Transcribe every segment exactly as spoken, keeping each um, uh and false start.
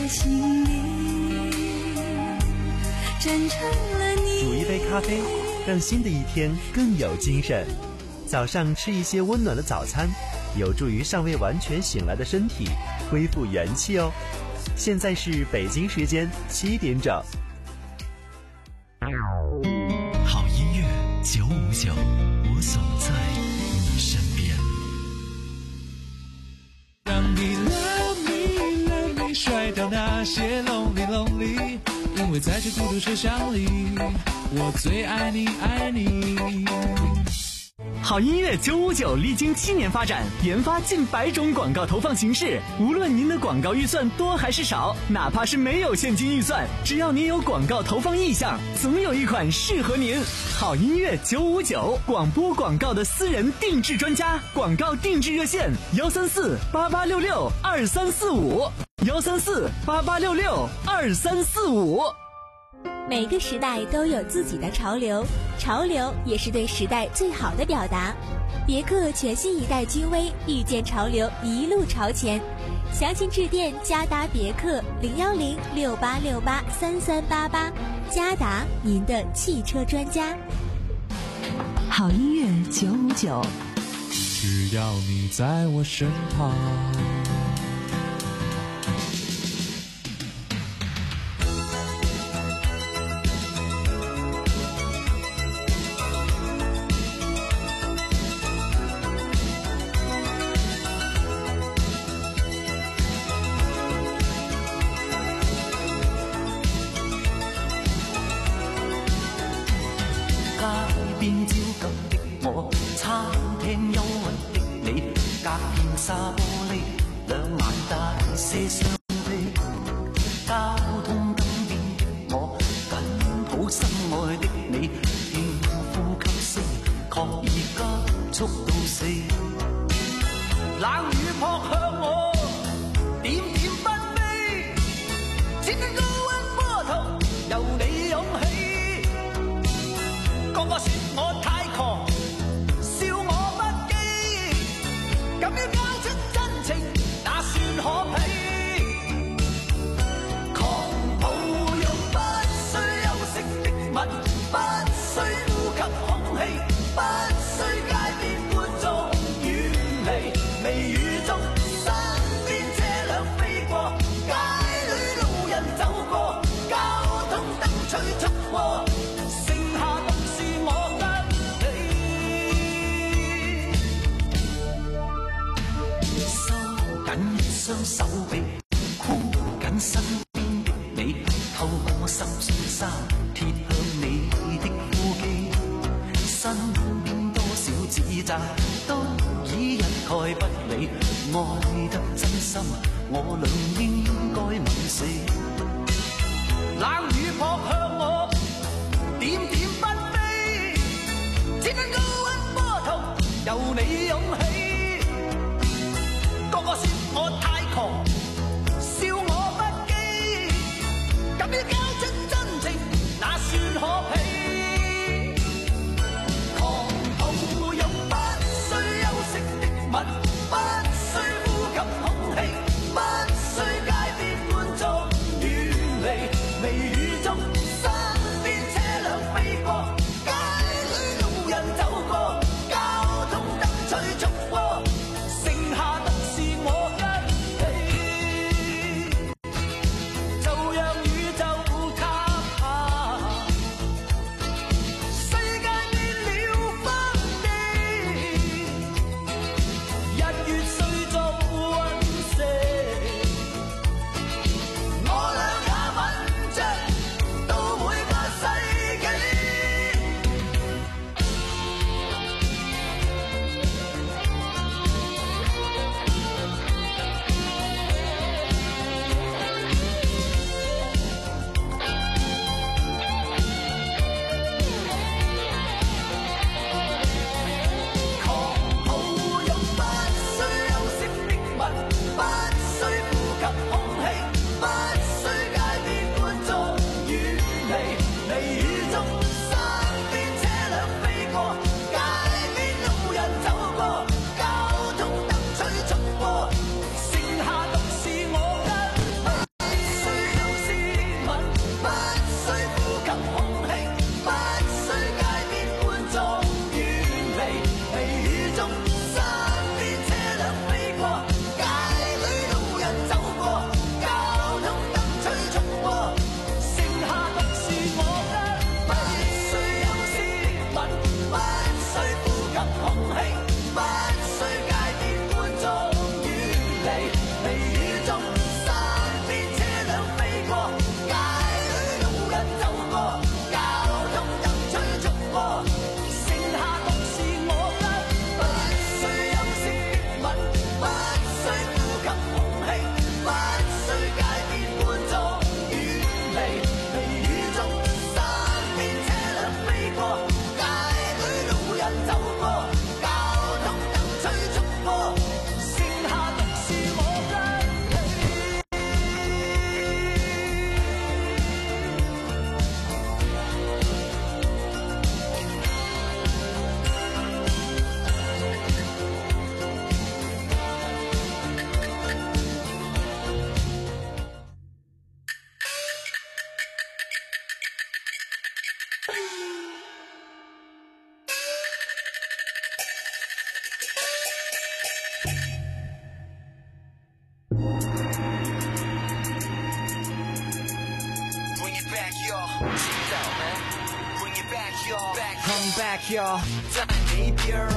的心里站成了你。 煮一杯咖啡，让新的一天更有精神。早上吃一些温暖的早餐，有助于尚未完全醒来的身体恢复元气哦。现在是北京时间七点整。 好音乐九五九，我总在你身边。 让你 love me love me， 甩掉那些 lonely lonely， 因为在这孤独车厢里，我最爱你爱你。 好音乐九五九历经七年发展，研发近百种广告投放形式。无论您的广告预算多还是少，哪怕是没有现金预算，只要您有广告投放意向，总有一款适合您。好音乐九五九，广播广告的私人定制专家，广告定制热线幺三四八八六六二三四五幺三四八八六六二三四五。 每个时代都有自己的潮流，潮流也是对时代最好的表达。别克全新一代君威，遇见潮流，一路朝前。详情致电嘉达别克零幺零六八六八三三八八，嘉达您的汽车专家。 好音乐九五九， 只要你在我身旁。 街邊焦急的我，餐廳憂鬱的你，隔片紗玻璃，兩眼大些傷悲。交通燈邊的我，緊抱心愛的你，聽呼吸聲，確已急速到死。冷雨撲向我，點點紛飛，千斤高溫波濤，由你湧起。個個說我太狂，笑我不羈，咁要交出真情，那算可鄙？狂暴用不需休息的吻，不需呼吸空氣，不需街邊觀眾遠離，微雨中身邊車輛飛過，街裏路人走過，交通燈催促過。雙手臂箍緊身邊的你，透過濕碎衫貼向你的呼機，身邊多少指責都已一概不理，愛得真心我倆應該吻死。冷雨撲向我，點點紛飛，千斤高溫波濤由你湧起，個個說我太狂，笑我不羈，咁要交出真情，那算可鄙？狂暴用不需休息的吻，不需呼吸空氣，不需街邊觀眾遠離，微雨中身邊車輛飛過，街裏路人走過，交通燈催促。 Come back, y'all， 在那边。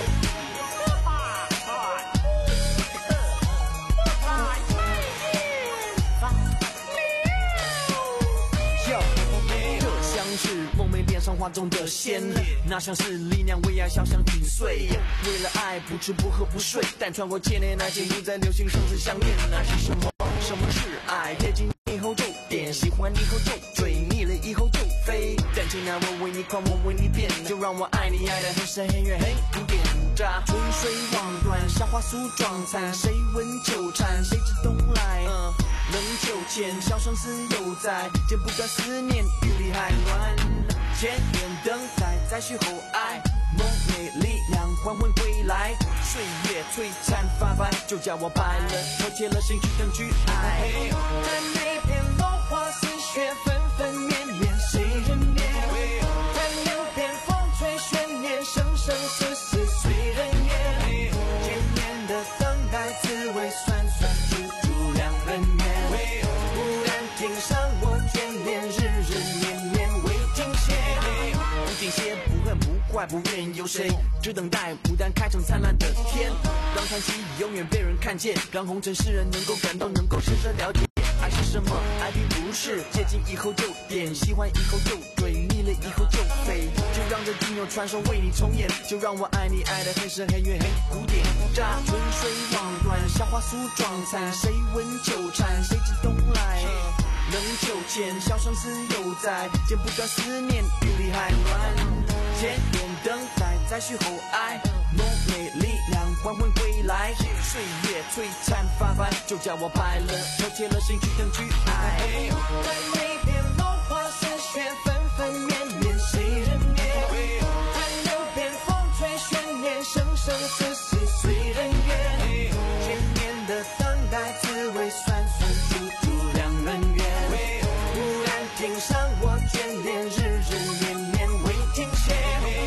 这像是梦寐脸上画中的仙，那像是力量为爱小想紧碎。为了爱不吃不喝不睡，但穿过千年，爱情不再流行生死相恋。那是什么？什么是爱？贴近以后就点，喜欢以后就追，腻了以后就飞。但尽量我为你狂，我为你变，就让我爱你爱得很深很远很古典。乍春水望断，夏花酥妆残，谁闻秋蝉，谁知冬来？嗯，冷秋千，小生死犹在，剪不断思念，雨里还乱。千年等待，再续后爱，梦寐力量还魂归来。岁月璀璨发白，就叫我白了头，切了心去等去爱。在那片落花似雪，纷纷绵绵，谁人眠？在流边风吹悬念，生生死死随人愿。千年的等待，滋味酸酸，处处两人眠。忽然听上我眷恋，日日绵绵未停歇。不停歇，不恨不怪，不怨有谁？只等待牡丹开成灿烂的天，让传奇永远被人看见，让红尘世人能够感动，能够深深了解爱是什么。爱并不是接近以后就点，喜欢以后就追，腻了以后就飞。就让这经有传说为你重演，就让我爱你爱得很深很远很古典。乍春水望断，夏花酥妆残，谁闻秋蝉，谁知冬来？冷秋千，小生死犹在，剪不断思念，雨里还乱。千年等待，再续后爱，梦寐力量还魂归来。岁月璀璨发白，就叫我白了头，切了心去等去爱。在那片落花似雪，纷纷绵绵，谁人眠？在流边风吹悬念，生生死死随人愿。千年的等待，滋味酸酸，处处两人愿。忽然听上我眷恋，日日绵绵未停歇。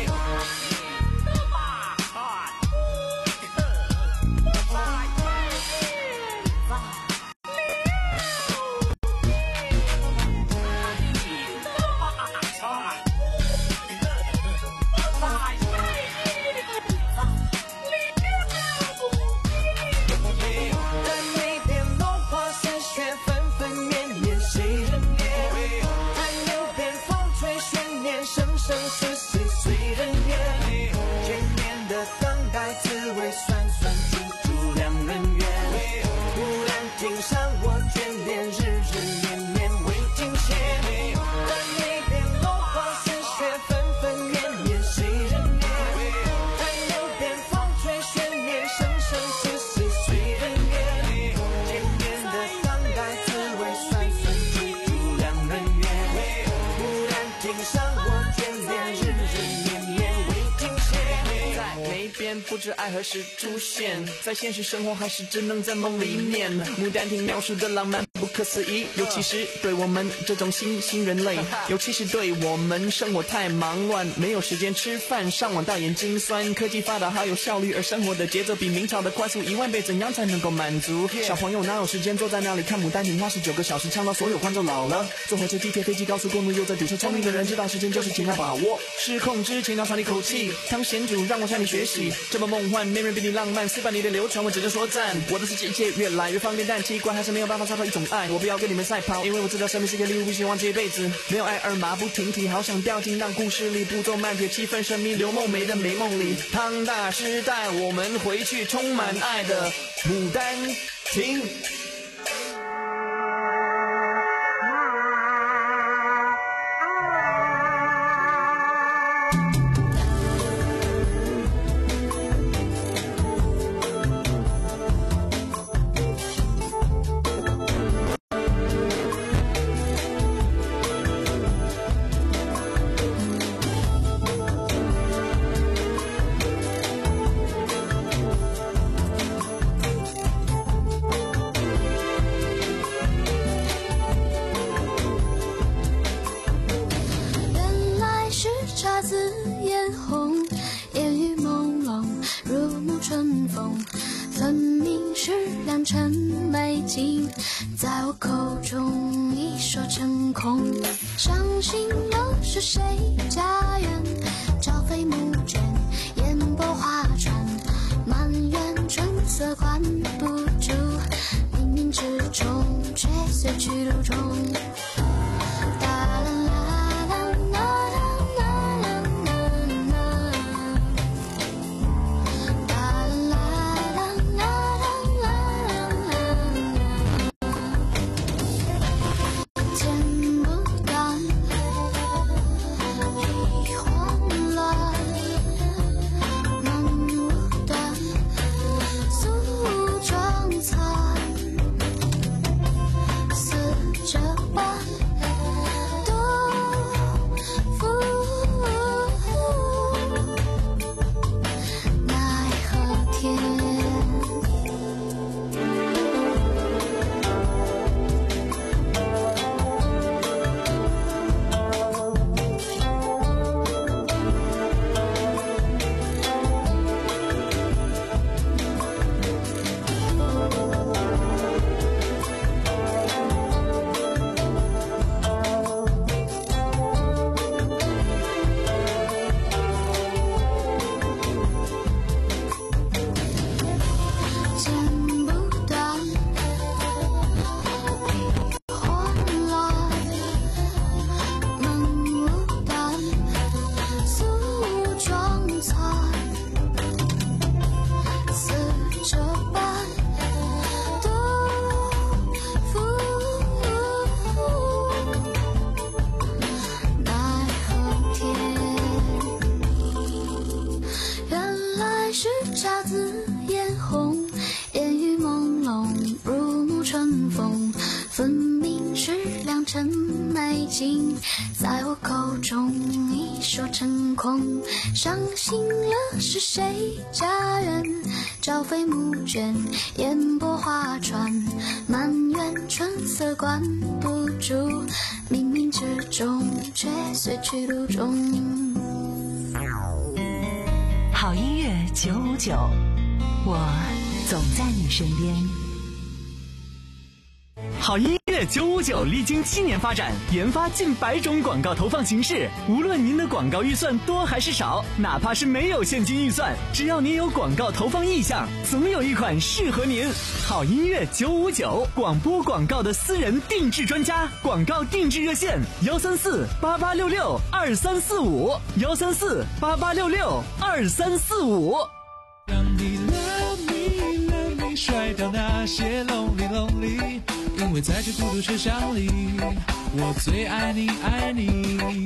生死死随人愿，千年的等待，滋味酸酸，处处两人愿。忽然听上我眷恋，日日绵绵未停歇。在那片落花似雪，纷纷绵绵，谁人眠？在流边风吹悬念，生生死死随人愿。千年的等待，滋味酸酸，处处两人愿。忽然听上我眷恋，日日绵绵未停歇。在那边不知爱何时出现，在现实生活还是只能在梦里面。牡丹亭描述的浪漫不可思议，尤其是对我们这种新兴人类，尤其是对我们生活太忙乱，没有时间吃饭，上网大眼睛酸。科技发达好有效率，而生活的节奏比明朝的快速一万倍，怎样才能够满足？小朋友哪有时间坐在那里看牡丹亭花十九个小时，唱到所有观众老了。坐火车、地铁、飞机、高速公路，又在堵车。聪明的人知道时间就是尽量把握，失控之前要喘一口气。汤贤主让我向你学习，这么梦幻，没人比你浪漫。四百里的流传，我只能说赞。我的世界一切越来越方便，但奇怪还是没有办法找到一种爱。我不要跟你们赛跑，因为我知道生命是个礼物，不希望这一辈子没有爱而马不停蹄。好想掉进让故事里步骤慢铁，气氛神秘，刘梦梅的美梦里。汤大师带我们回去充满爱的牡丹亭。 良辰美景，在我口中一说成空。伤心了是谁家园？朝飞暮卷，烟波画船，满园春色关不住，冥冥之中却随去路中。在我口中一说成空，伤心了是谁家园？朝飞暮卷，烟波画船，满园春色关不住，冥冥之中却随去路中。 好音乐九五九，我总在你身边。 好音乐九五九历经七年发展，研发近百种广告投放形式。无论您的广告预算多还是少，哪怕是没有现金预算，只要您有广告投放意向，总有一款适合您。好音乐九五九，广播广告的私人定制专家，广告定制热线：幺三四八八六六二三四五，幺三四八八六六二三四五。 让你 love me love me 甩掉那些 lonely lonely， 因为在这孤独车厢里，我最爱你爱你。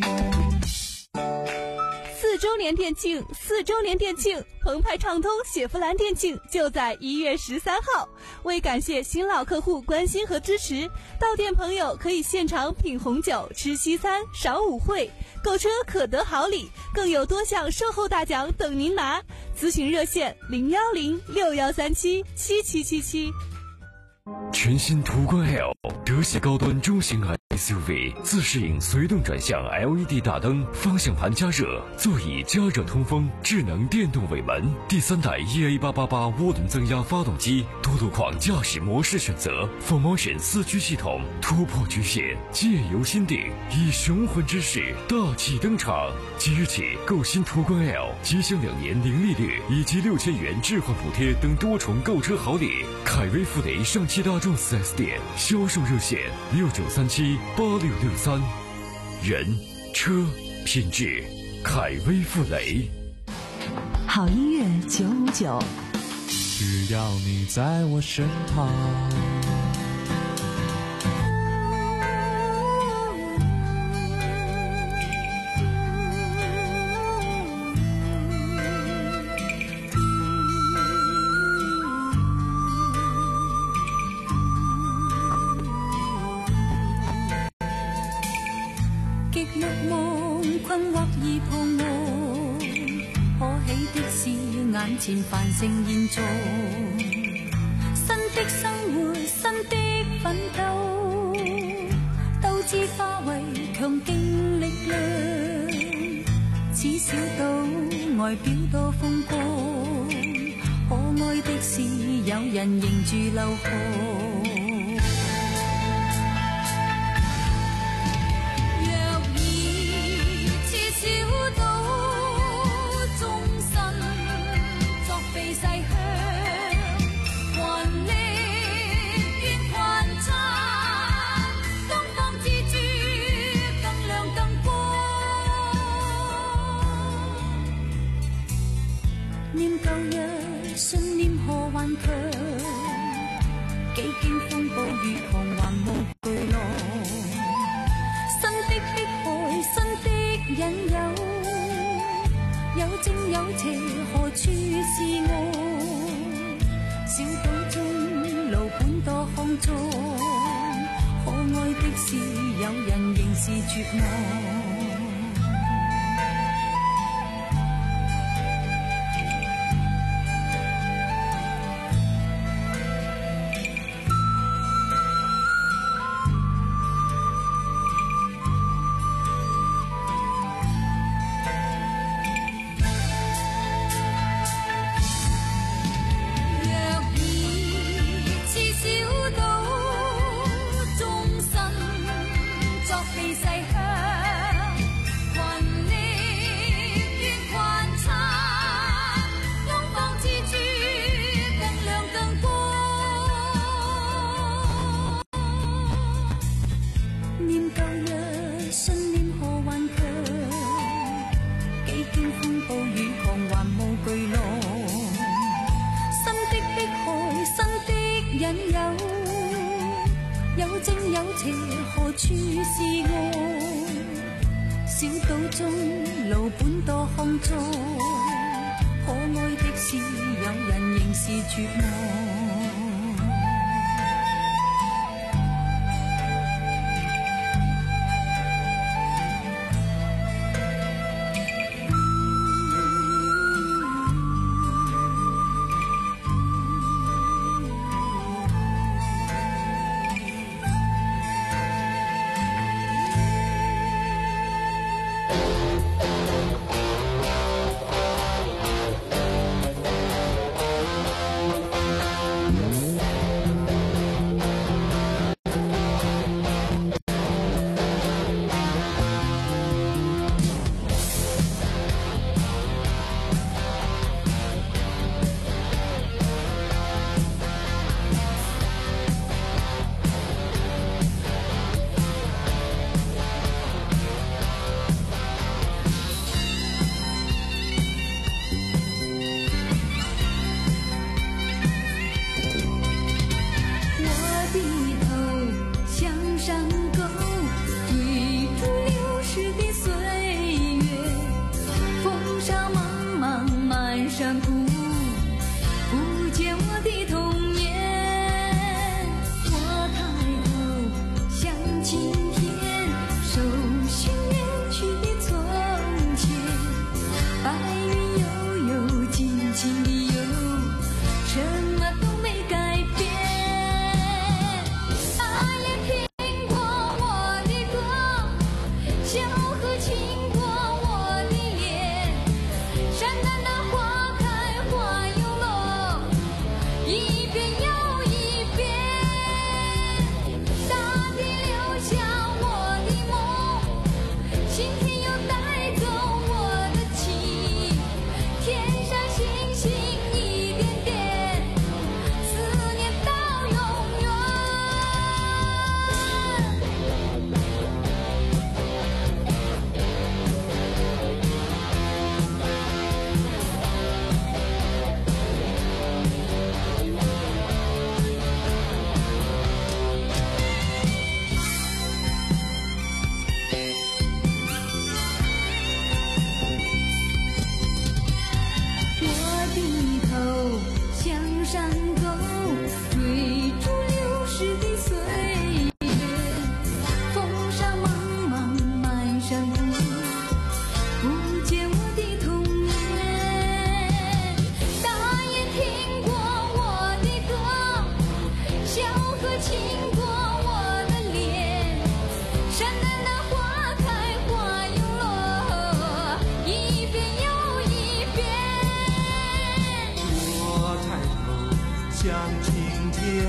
四周年店庆，四周年店庆，澎湃畅通雪佛兰店庆就在一月十三号。为感谢新老客户关心和支持，到店朋友可以现场品红酒、吃西餐、赏舞会，购车可得好礼，更有多项售后大奖等您拿。咨询热线零幺零六幺三七七七七七。 全新途观 L 德系高端中型 S U V， 自适应随动转向 L E D 大灯，方向盘加热，座椅加热通风，智能电动尾门，第三代 E A 八八八涡轮增压发动机，多路况驾驶模式选择 ，Full Motion 四驱系统，突破局限，借由心定，以雄浑之势大气登场。即日起购新途观 L， 即享两年零利率以及六千元置换补贴等多重购车好礼。凯威富雷上汽大众 四 S 店销售热线六九三七八六六三，人车品质，凯威富雷。 好音乐九五九， 只要你在我身旁。 極目夢困惑而彷徨，可喜的是眼前繁盛現狀，新的生活，新的奮鬥，鬥志化為強勁力量，此小島外表多風光，可愛的是人有人迎住流河。幾經風暴雨狂還無懼浪，新的迫害，新的引誘，有正有邪，何處是我？小島中路本多康莊，可愛的是有人仍是絕望。何處是我？小島中路本多康莊，可愛的是有人仍是絕望。 想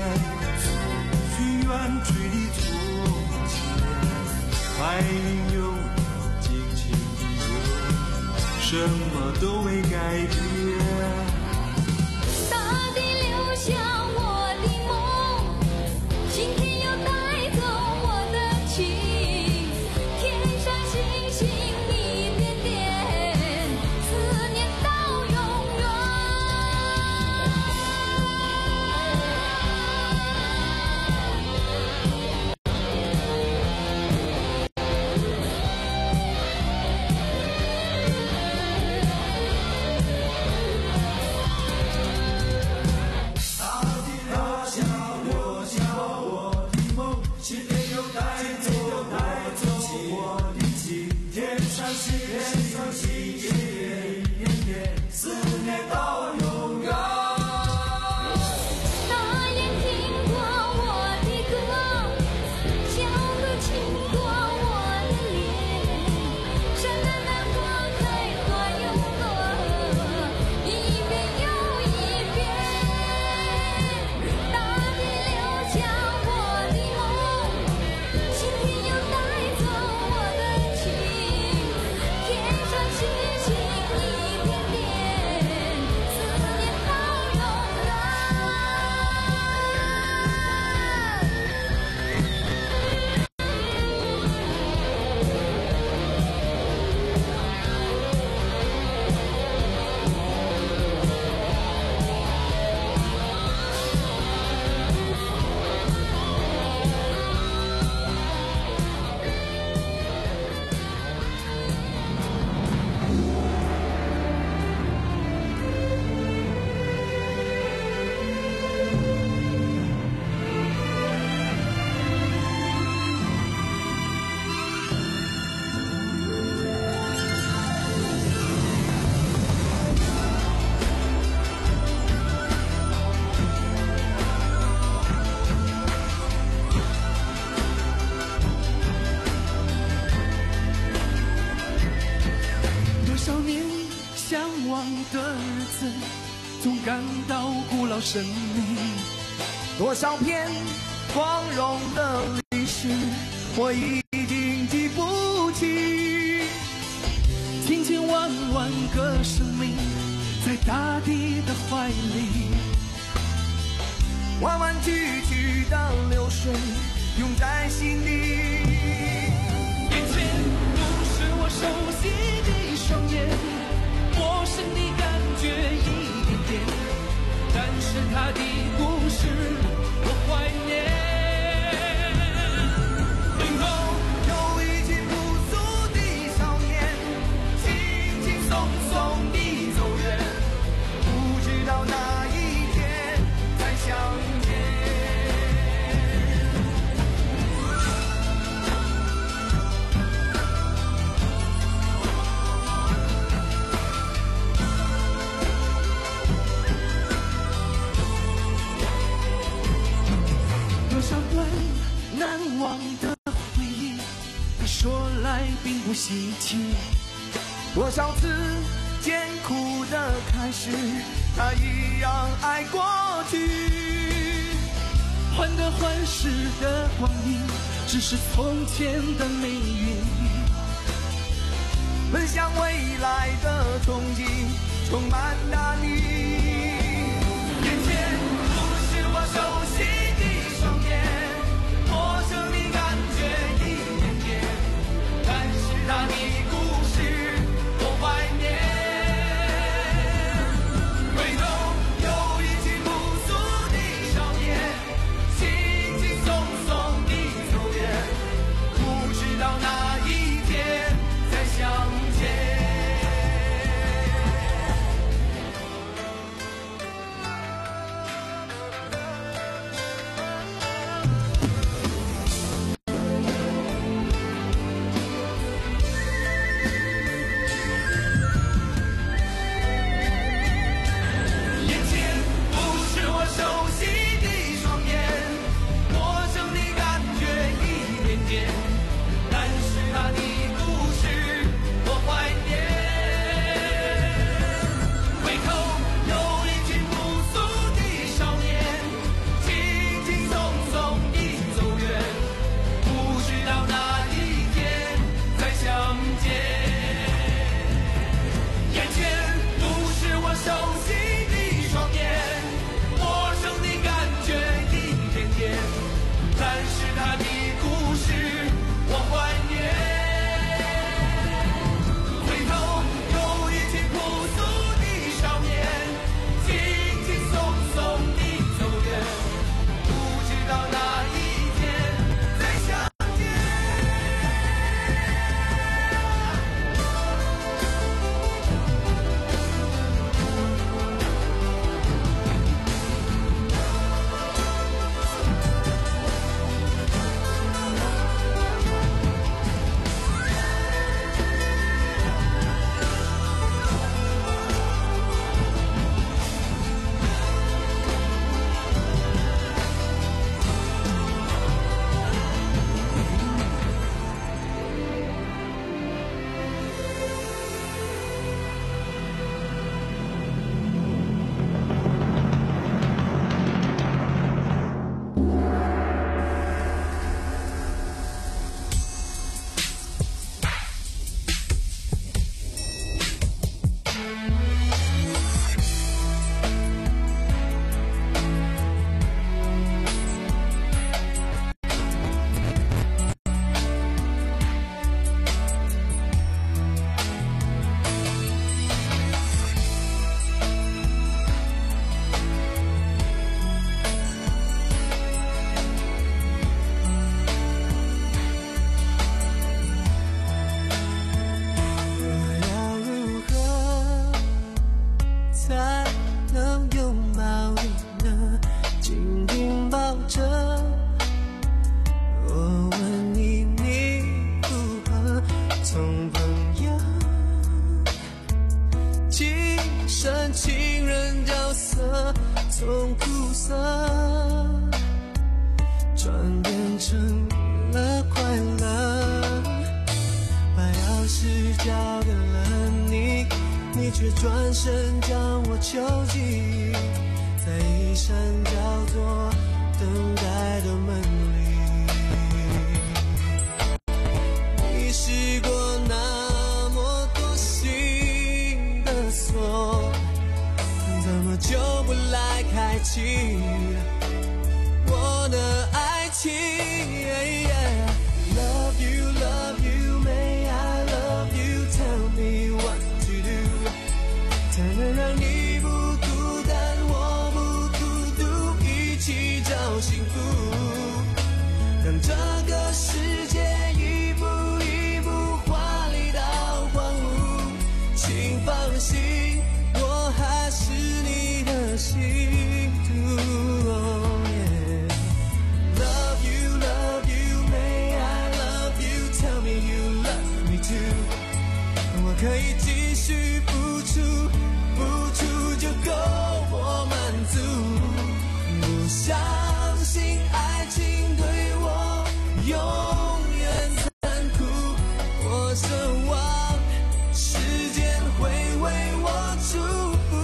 去远距离从前，爱你有尽情的有，什么都没改变。 大地留下我的梦，今天又带走我的情，天上星星一点点，思念到永远。 总感到古老神秘， 多少篇光荣的历史，我已经记不起。 千千万万个生命，在大地的怀里， 弯弯曲曲的流水，涌在心底。 眼前不是我熟悉的双眼，陌生的感觉一点点，但是他的故事我怀念。 林中有一群朴素的少年，轻轻松松地走远，不知道哪一天再相见。 难忘的回忆，他说来并不稀奇。 多少次艰苦的开始，他一样爱过去。 患得患失的光阴，只是从前的命运。 奔向未来的憧憬，充满大地。眼前不是我熟悉的双眼，陌生的感觉一点点，但是他的故事我怀念。回头有一群朴素的少年，轻轻松松地走远，不知道哪一天再相见。 成了快乐，把钥匙交给了你，你却转身将我囚禁在一扇叫做等待的门里。你试过那么多新的锁，怎么就不来开启我的爱情？ Love you, love you, may I love you? Tell me what to do， 才能让你不孤单，我不孤独，一起找幸福，让这个世界一步一步华丽到荒芜。请放心，我还是你的信徒。Oh, yeah. Love you, love you, may I love you? Tell me you love me too。我可以继续付出，付出就够我满足。不相信爱情对我永远残酷，我奢望时间会为我祝福。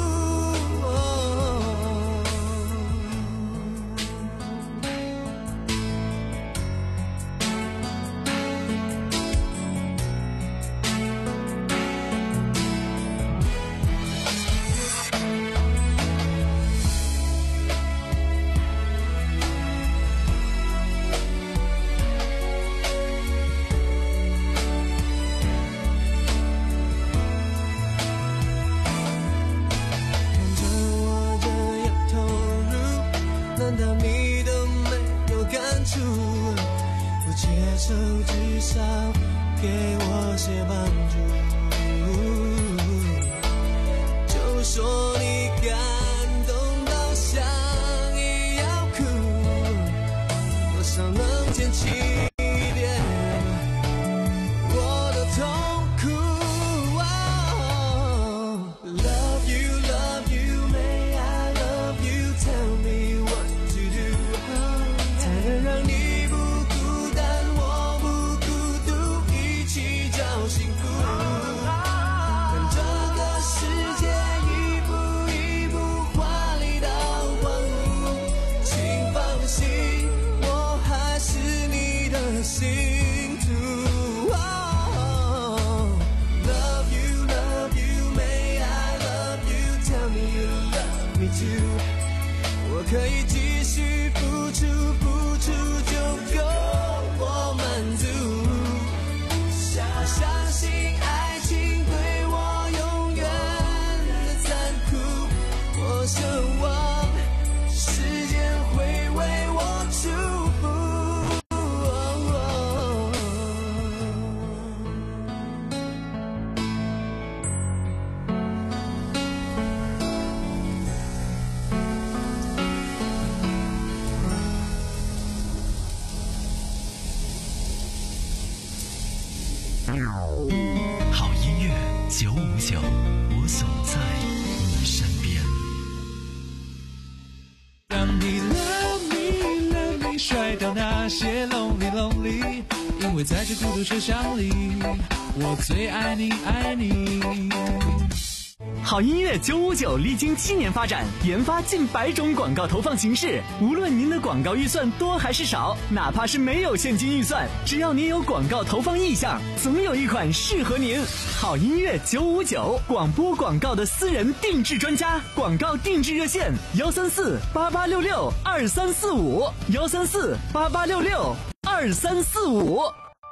难道你都没有感触？不接受至少给我些帮助。就说你感动到想也要哭，多少能捡起一点我的痛苦。Oh, love you, love you, may I love you? Tell me what才能让你不孤单，我不孤独，一起找幸福，让这个世界一步一步华丽到荒芜。请放心，我还是你的信徒。Oh, love you, love you, may I love you? Tell me you love me too。我可以继续付出，付出就够我满足。我相信爱情对我永远的残酷，我奢望时间会为我祝福。 好音乐九五九，我总在你身边。 让你 love me love me， 甩掉那些 lonely lonely， 因为在这孤独车厢里，我最爱你爱你。 好音乐九五九历经七年发展，研发近百种广告投放形式。无论您的广告预算多还是少，哪怕是没有现金预算，只要您有广告投放意向，总有一款适合您。好音乐九五九，广播广告的私人定制专家，广告定制热线：幺三四八八六六二三四五，幺三四八八六六二三四五。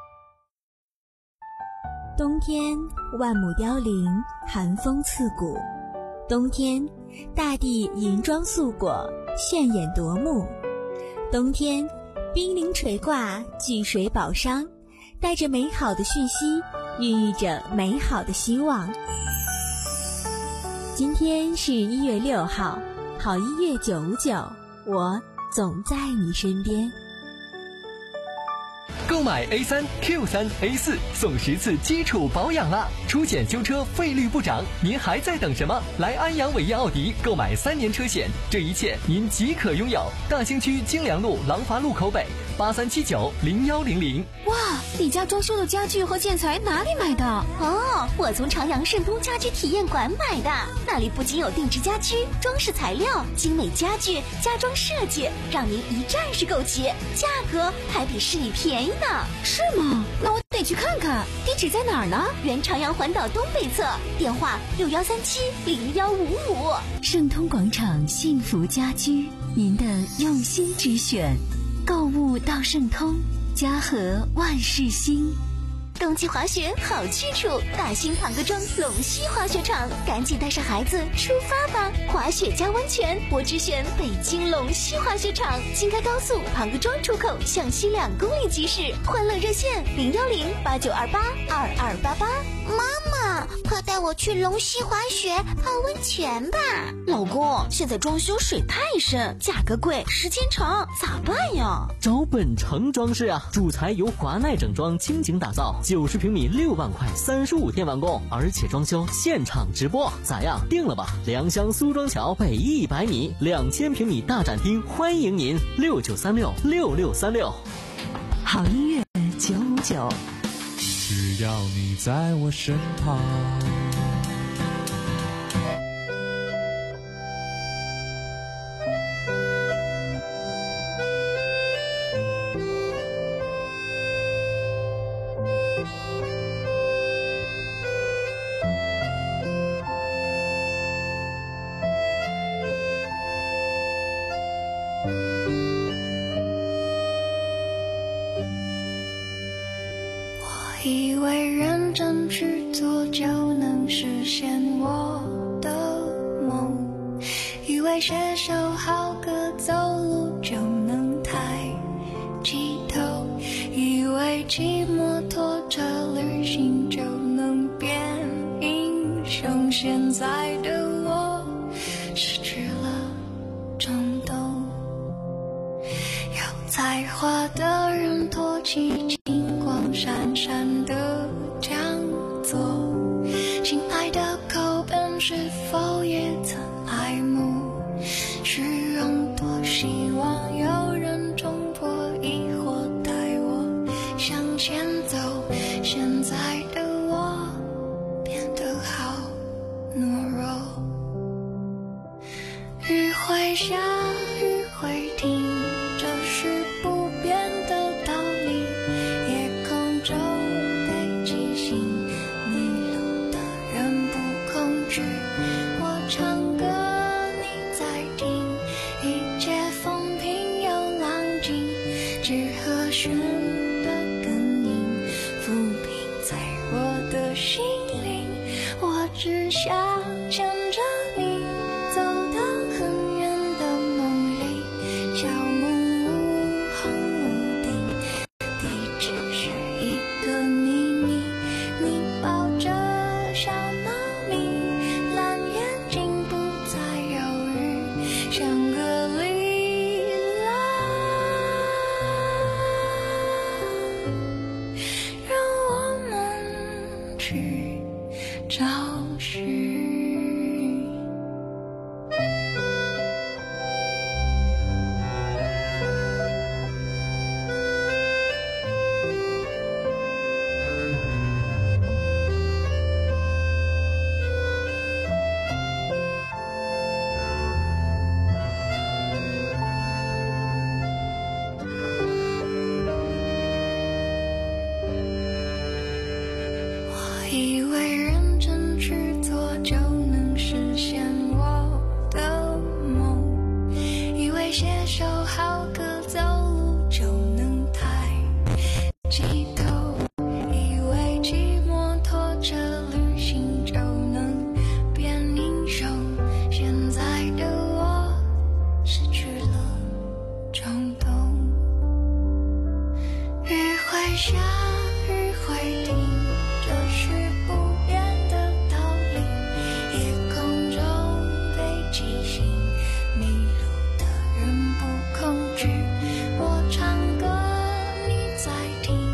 冬天万木凋零，寒风刺骨。冬天大地银装素裹，炫眼夺目。冬天冰凌垂挂，聚水宝商，带着美好的讯息，孕育着美好的希望。今天是一月六号，好音乐九五九，我总在你身边。 购买 A 三 Q 三 A 四送十次基础保养啦！出险修车费率不涨，您还在等什么？来安阳伟业奥迪购买三年车险，这一切您即可拥有。大兴区京良路廊坊路口北八三七九零幺零零。 哇，你家装修的家具和建材哪里买的？ 哦，我从朝阳盛通家居体验馆买的，那里不仅有定制家居、装饰材料、精美家具、家装设计，让您一站式购齐，价格还比市里便宜呢。 是吗？那我得去看看。地址在哪儿呢？ 原朝阳环岛东北侧，电话六幺三七零幺五五。 盛通广场幸福家居，您的用心之选。购物到盛通，家和万事兴。 冬季滑雪好去处，大兴庞各庄龙溪滑雪场，赶紧带上孩子出发吧！滑雪加温泉，我只选北京龙溪滑雪场。京开高速庞各庄出口向西两公里即驶，欢乐热线零幺零八九二八二二八八。 妈妈，快带我去龙溪滑雪泡温泉吧！ 老公，现在装修水太深，价格贵，时间长，咋办呀？ 找本城装饰啊，主材由华奈整装倾情打造，九十平米六万块，三十五天完工，而且装修现场直播，咋样？定了吧？良乡苏庄桥北一百米，两千平米大展厅，欢迎您六九三六六六三六。 好音乐九五九。 只要你在我身旁。 以为认真去做就能实现我的梦，以为写首好歌走路就能抬起头，以为骑摩托车旅行就能变英雄，现在的我失去了冲动，有才华的人托起金光闪闪的讲座，亲爱的口本是否也曾爱慕虚荣？多希望有人冲破疑惑，带我向前走。现在的我变得好懦弱，雨会下，雨会停，这是不变的道理。夜空中被记醒，迷路的人不恐惧。我唱歌你在听，一切风平又浪静，只和弦的根音抚平在我的心灵。我只想牵着你走到很远的梦里，小木屋红屋顶，地址是一个秘密。你抱着小猫咪，蓝眼睛不再犹豫，香格里拉，让我们去找寻。我以为认真去做就能实现我的梦，以为写首好歌走路就能抬起头，以为骑摩托车旅行就能变英雄。现在的我失去了冲动，雨会下，雨会停，这是不变的道理。夜空中被记醒，迷路的人不恐惧。我唱歌你在听，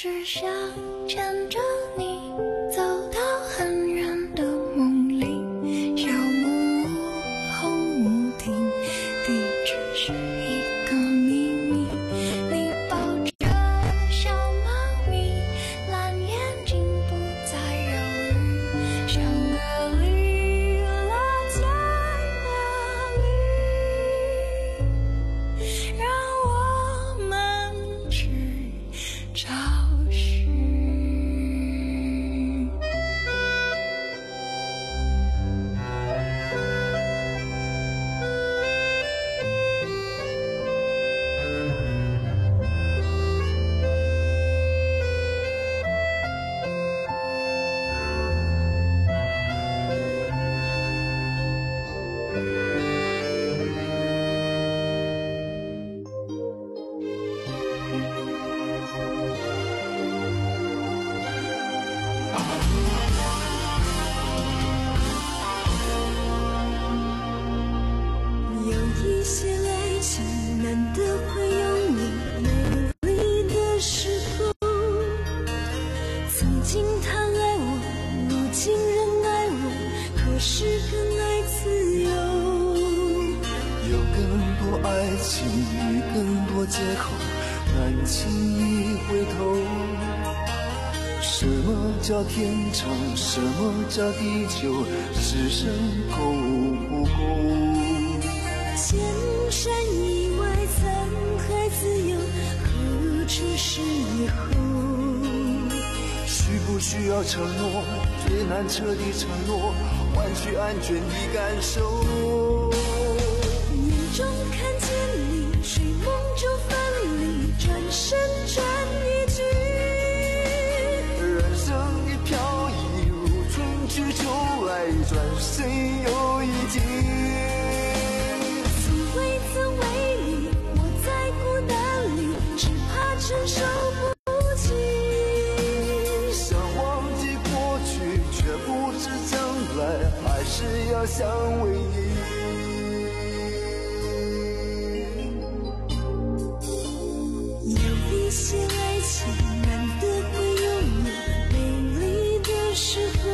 只想牵着你走到很远的梦里，小木屋红屋顶，地址是一个秘密。你抱着小猫咪，蓝眼睛不再犹豫，香格里拉在哪里？让我们去找寻。 有一些爱情难得会有你美丽的时候，曾经他爱我，如今仍爱我，可是更爱自由。 有更多爱情与更多借口，难轻易回头。什么叫天长？什么叫地久？只剩够不够？ 千山以外沧海自由，何处是以后？ 需不需要承诺？最难彻底承诺，换取安全的感受。 眼中看见你，睡梦中分离，转身转一句。 人生的飘逸，如春去秋来，转身又一季。 未曾为你，我在孤单里，只怕承受不起。 想忘记过去，却不知将来，还是要相偎依。 有一些爱情难得会有你美丽的时候，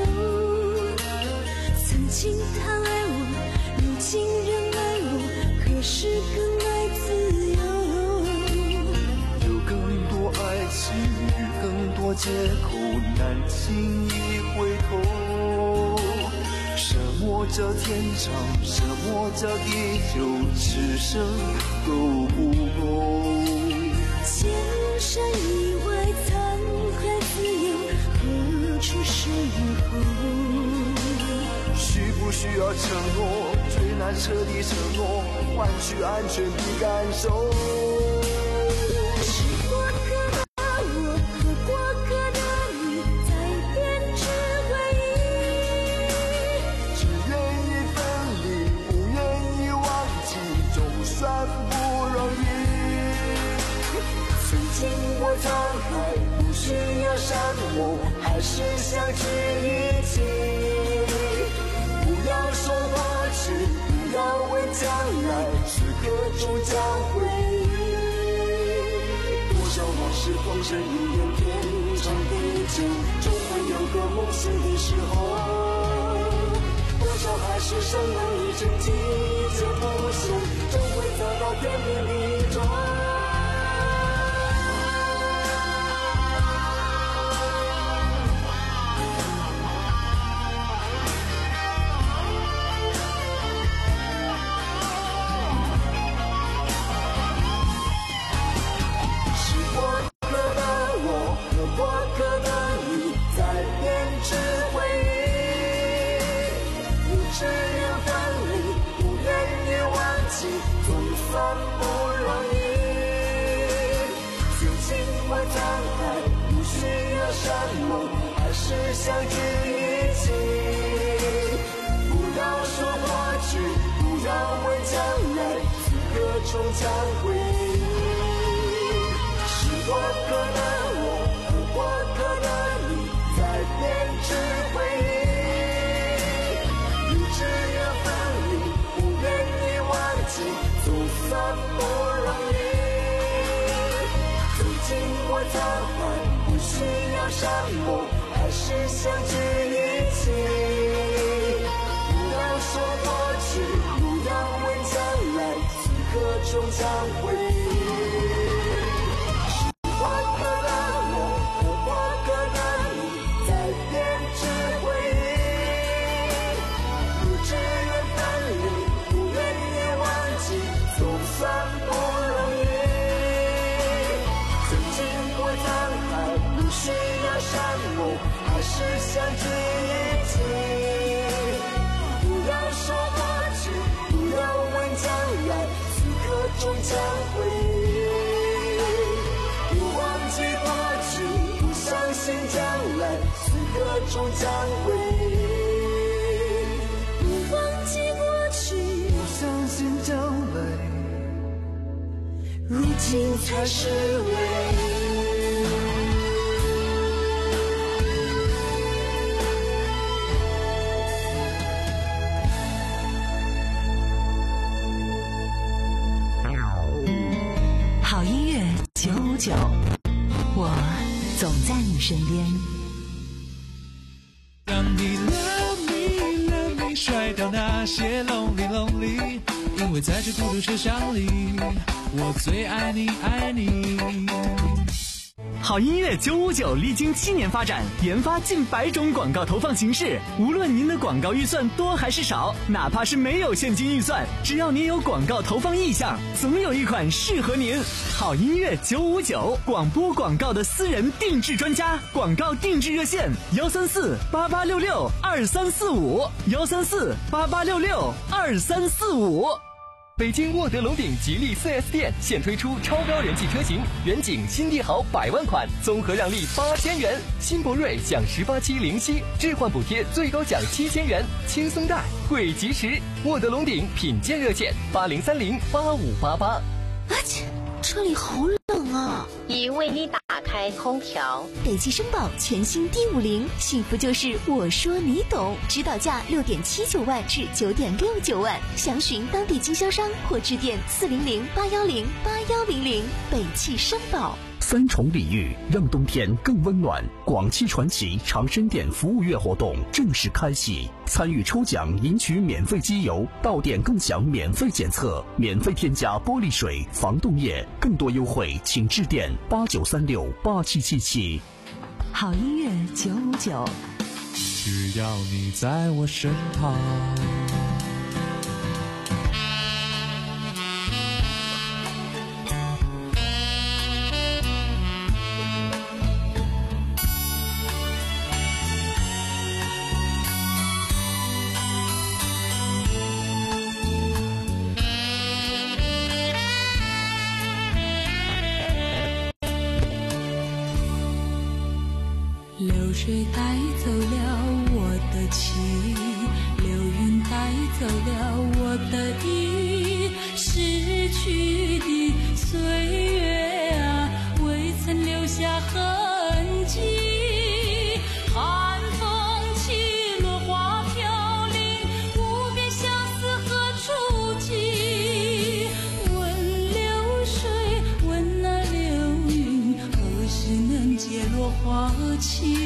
曾经他爱我，如今仍爱我，可是更爱自由。 有更多爱情与更多借口，难轻易回头。什么叫天长？什么叫地久？只剩够不够？ 千山以外沧海自由，何处是以后？ 需不需要承诺？最难彻底承诺，换取安全的感受。 是过客的我和过客的你，在编织回忆。 只愿意分离，不愿意忘记，总算不容易。曾经过沧海，不需要山盟，还是相聚一起。不要说过去，不要问将来，时刻终将回忆。多少往事风尘云烟，天长地久，终会有个梦醒的时候。多少海誓山盟一阵季节不休，终会走到天明的钟。相聚一起，不要说过去，不要问将来，此刻终将回忆。是过客的我和过客的你，在编织回忆。明知缘分离，不愿意忘记，总算不容易。曾经过沧海。 不需要山盟海誓相聚一起，不要说过去，不要问将来，此刻终将回忆。时花刻的我，刻花刻的你，在编织回忆。不只愿分离，不愿也忘记，总算不容易。曾经过沧海，不需要山盟海誓相聚一起。不要说过去，不要问将来，此刻终将回忆。不忘记过去，不相信将来，此刻终将回忆。不忘记过去，不相信将来，如今才是唯一。 好音乐九五九，我总在你身边。 让你 love me love me， 甩掉那些 lonely lonely， 因为在这孤独车厢里，我最爱你爱你。 好音乐九五九历经七年发展，研发近百种广告投放形式。无论您的广告预算多还是少，哪怕是没有现金预算，只要您有广告投放意向，总有一款适合您。好音乐九五九，广播广告的私人定制专家，广告定制热线：幺三四八八六六二三四五，幺三四八八六六二三四五。 北京沃德龙鼎吉利 四 S 店现推出超标人气车型，远景新帝豪百万款，综合让利八千元；新博瑞享十八期零息置换补贴，最高享七千元，轻松贷贵及时。沃德龙鼎品鉴热线：八零三零八五八八。 啊切，这里好冷啊！ 已为你打开空调。 北汽绅宝全新 D 五零，幸福就是我说你懂，指导价六点七九万至九点六九万，详询当地经销商或致电四零零八幺零八幺零零。北汽绅宝。 三重礼遇，让冬天更温暖。广汽传祺长生店服务月活动正式开启，参与抽奖赢取免费机油，到店更享免费检测，免费添加玻璃水、防冻液。更多优惠请致电八九三六八七七七。 好音乐九五九， 只要你在我身旁。 流水带走了我的情，流云带走了我的意，逝去的岁月啊，未曾留下痕迹。寒风起，落花飘零，无边相思何处寄？问流水，问那流云，何时能结落花期？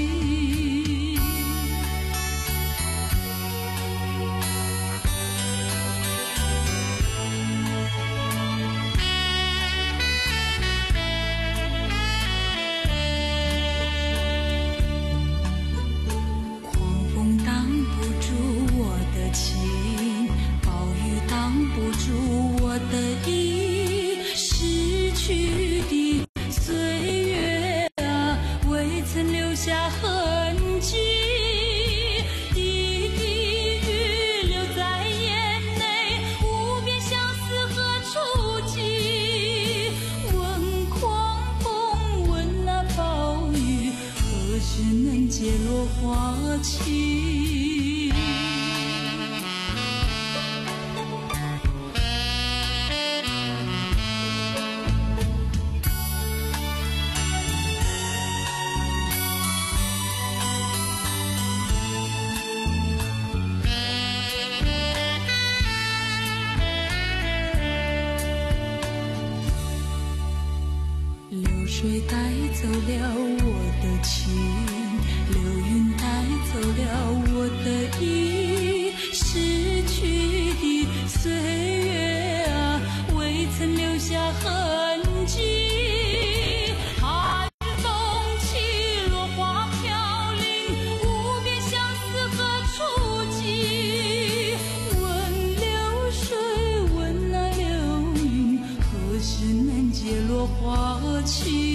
水带走了我的情，流云带走了我的意，逝去的岁月啊，未曾留下痕迹。寒风起，落花飘零，无边相思何处寄？问流水，问那流云，何时能解落花情？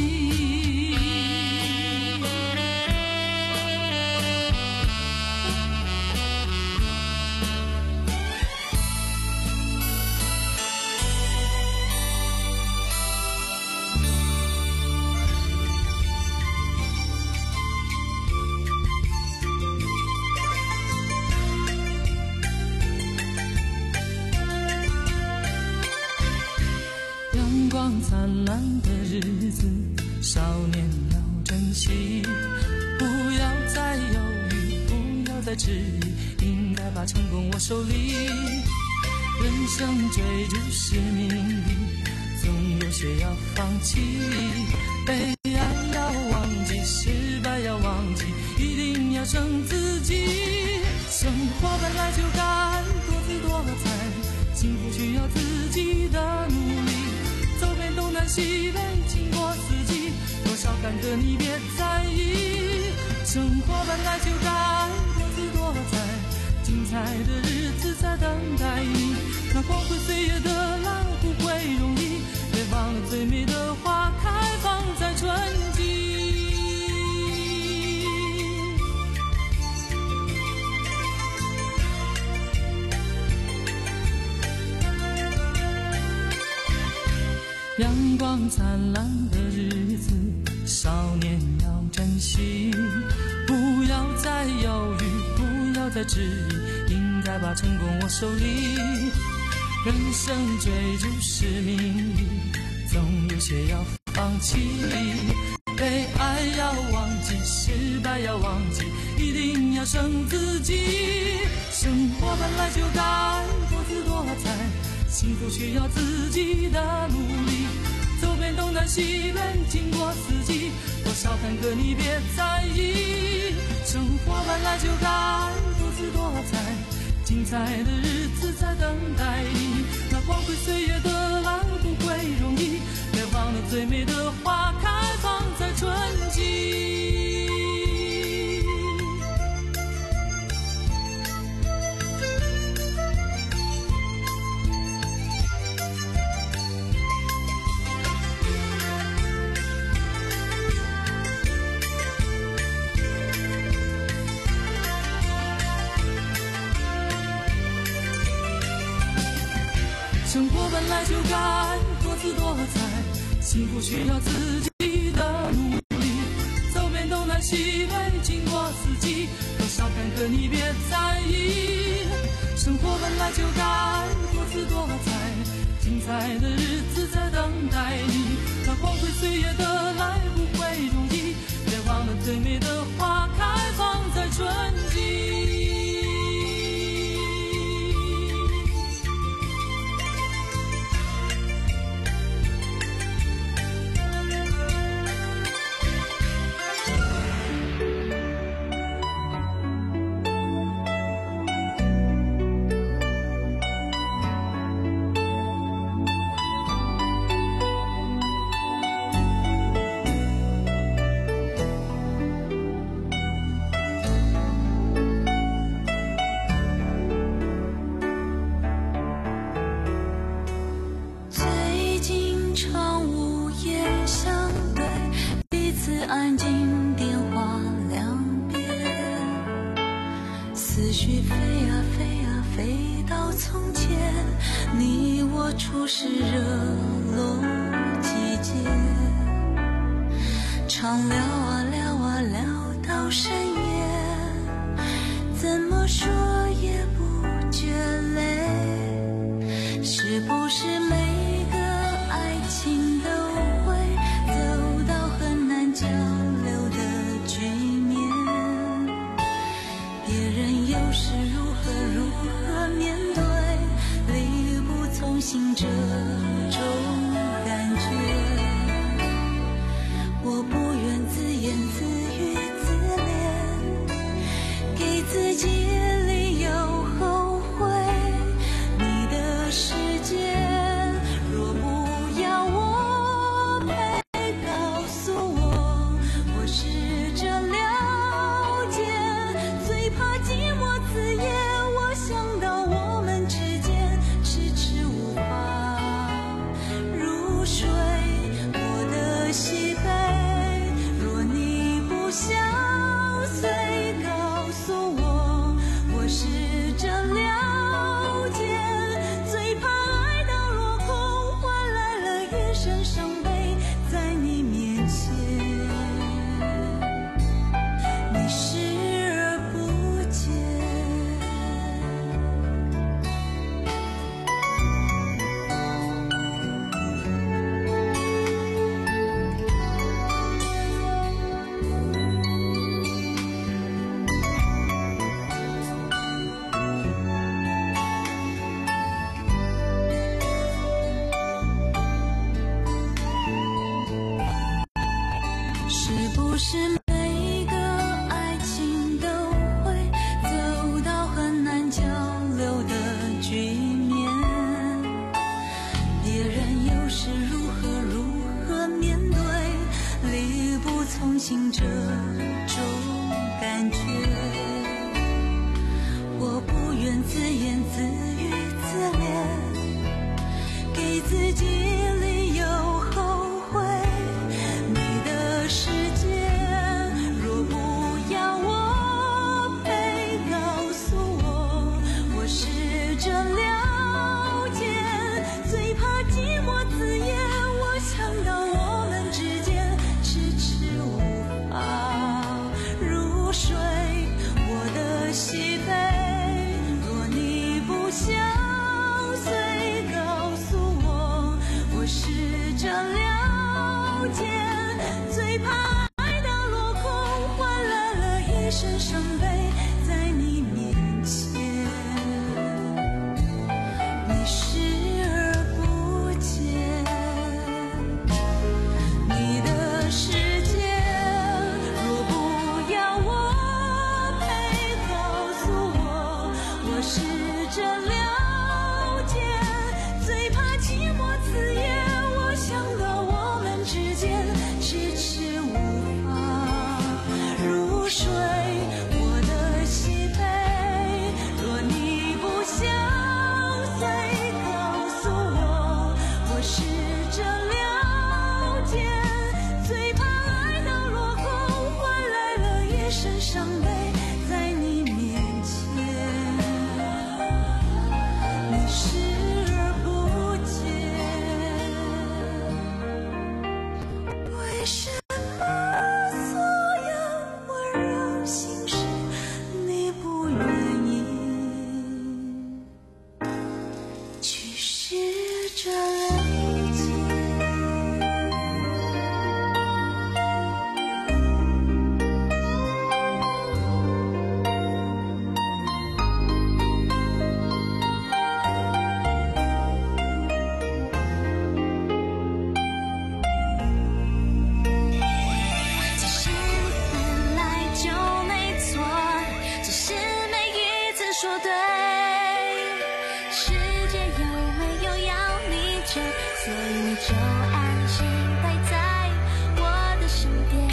阳光灿烂的日子，少年要珍惜，不要再犹豫，不要再迟疑，应该把成功握手里。人生追逐是命运，总有些要放弃，悲哀要忘记，失败要忘记，一定要胜自己。生活本来就该多姿多彩，幸福需要自己的努力，走遍东南西北，经过四季，多少坎坷你别在意。生活本来就该多姿多彩，精彩的日子在等待你。那光辉岁月的来不会容易，别忘了最美的花开放在春季。阳光灿烂的日子，少年要珍惜，不要再犹豫，不要再质疑，应该把成功握手里。人生追逐是命运，总有些要放弃，悲哀要忘记，失败要忘记，一定要胜自己。生活本来就该多姿多彩，幸福需要自己的努力，走遍东南西北，经过四季，多少坎坷你别在意。生活本来就该多姿多彩，精彩的日子在等待你。那光辉岁月的来不会容易，别忘了最美的花开放在春季。生活本来就该多姿多彩，幸福需要自己的努力，走遍东南西北，经过四季，多少坎坷你别在意。生活本来就该多姿多彩，精彩的日子在等待你。那光辉岁月的来不会容易，别忘了最美的花开放在春季。安静电话两边，思绪飞啊飞啊飞到从前，你我初识热络季节，常聊啊聊啊聊到深夜，怎么说也不觉累，是不是每个爱情都会走到很难交流的局面，别人又是如何如何面对，力不从心这种一身伤悲，在你面前你视而不见。是不是每个爱情都会走到很难交流的局面？别人又是如何如何面对力不从心这种感觉？我不愿自言自语自怜，给自己理由后悔。你的世界若不要我陪，告诉我，我试着了解。最怕寂寞字眼，我想到我们之间迟迟无法入睡。我的喜悲，若你不相随，告诉我，我试着了解。最怕爱到落空，换来了一身伤悲，在你面前你视而不见。你的世界若不要我陪，告诉我，我试着了解。最怕寂寞字眼，我想到我们之间迟迟无法入睡。我的喜悲，若你不相随，告诉我，我试着了解。最怕爱到落空，换来了一身伤悲，在你面前你视而不见。为什么所有温柔心事你不愿意去试着了解？其实本来就没错，只是没一次说对。世界有没有要你追，所以你就安心待在我的身边。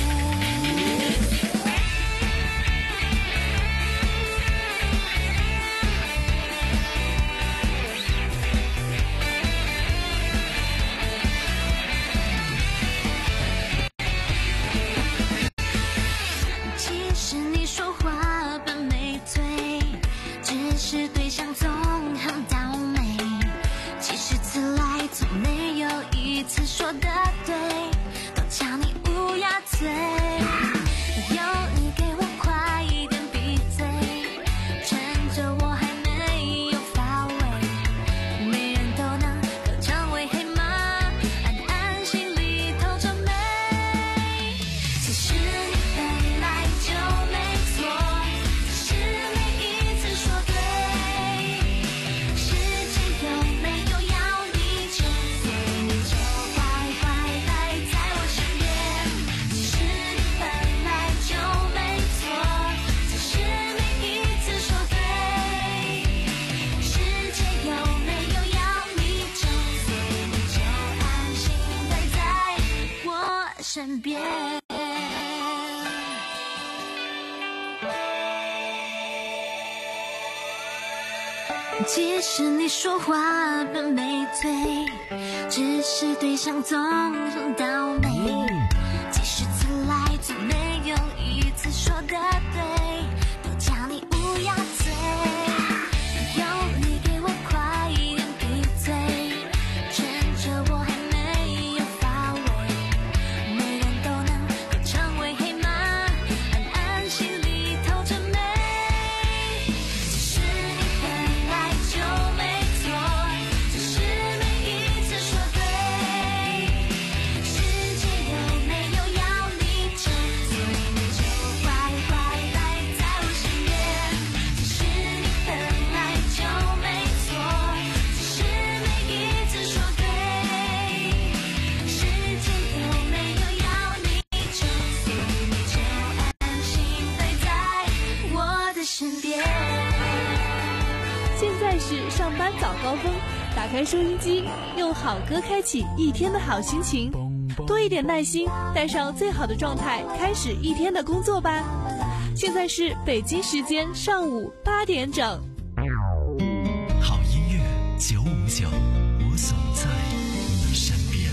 其实你说话本没对，只是对象总很倒霉。几十次来总没有一次说的对，都叫你乌鸦嘴。有你给我快一点闭嘴，趁着我还没有发威，没人都能够成为黑马，暗暗心里透着美。其实你本来就没错，只是没一次说对。世界有没有要你追，所以你就乖乖待在我身边。其实你本来就没错，只是没一次说对。世界有没有要你追，所以你就安心待在我身边。其实你说话本没对，只是对象总很倒霉。几十次来总没有一次说的对，都叫你乌鸦嘴。有你给我快一点闭嘴，趁着我还没高峰，打开收音机，用好歌开启一天的好心情。多一点耐心，带上最好的状态，开始一天的工作吧。现在是北京时间上午八点整。 好音乐九五九，我总在你身边。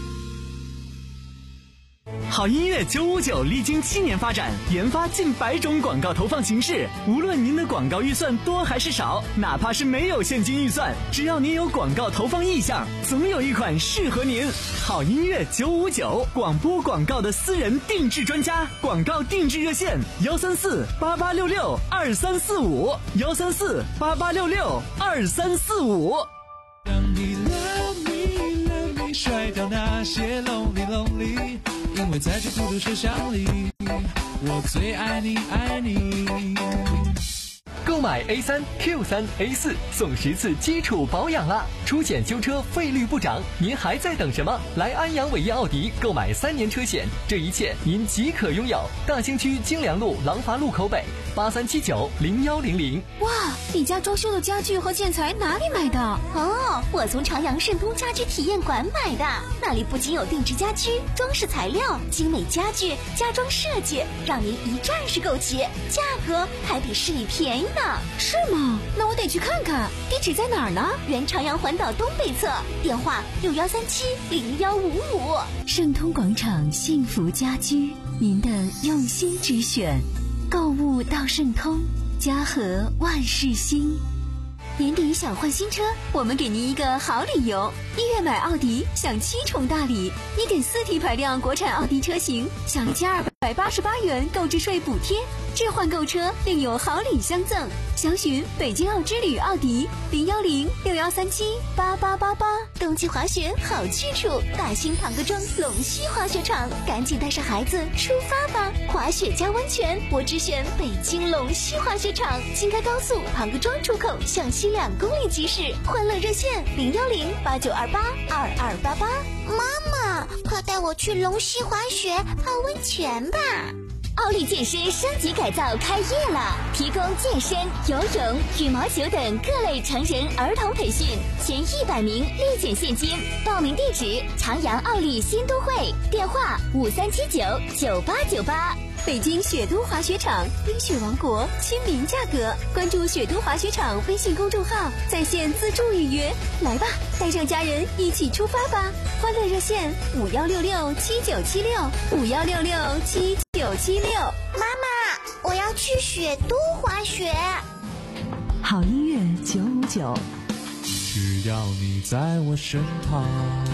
好音乐九五九历经七年发展，研发近百种广告投放形式。无论您的广告预算多还是少，哪怕是没有现金预算，只要您有广告投放意向，总有一款适合您。好音乐九五九，广播广告的私人定制专家，广告定制热线幺三四八八六六二三四五幺三四八八六六二三四五。 让你 love me love me， 甩掉那些 lonely lonely， 因为在这孤独车厢里，我最爱你爱你。 购买 A 三 Q 三 A 四送十次基础保养啦！出险修车费率不涨，您还在等什么？来安阳伟业奥迪购买三年车险，这一切您即可拥有。大兴区京良路廊坊路口北八三七九零幺零零。 哇，你家装修的家具和建材哪里买的？哦，我从长阳盛通家居体验馆买的，那里不仅有定制家居、装饰材料、精美家具、家装设计，让您一站式购齐，价格还比市里便宜呢。 是吗？那我得去看看。地址在哪儿呢？ 原长阳环岛东北侧，电话六幺三七零幺五五。 盛通广场幸福家居，您的用心之选。购物到盛通，家和万事兴。年底想换新车，我们给您一个好理由。一月买奥迪享七重大礼，一点四 T 排量国产奥迪车型享一千二百八十八元购置税补贴，置换购车另有好礼相赠。详询北京奥之旅奥迪零幺零六幺三七八八八八。 冬季滑雪好去处，大兴庞各庄龙溪滑雪场，赶紧带上孩子出发吧！滑雪加温泉，我只选北京龙溪滑雪场。新开高速庞各庄出口向西两公里即驶，欢乐热线零幺零八九二八二二八八。 妈妈，快带我去龙溪滑雪泡温泉吧！ 奥利健身升级改造开业了，提供健身、游泳、羽毛球等各类成人儿童培训，前一百名立减现金。报名地址：长阳奥利新都会，电话五三七九九八九八。 北京雪都滑雪场，冰雪王国，亲民价格。关注雪都滑雪场微信公众号，在线自助预约。来吧，带上家人一起出发吧！欢乐热线五幺六六七九七六五幺六六七九七六。 妈妈，我要去雪都滑雪。 好音乐九五九， 只要你在我身旁。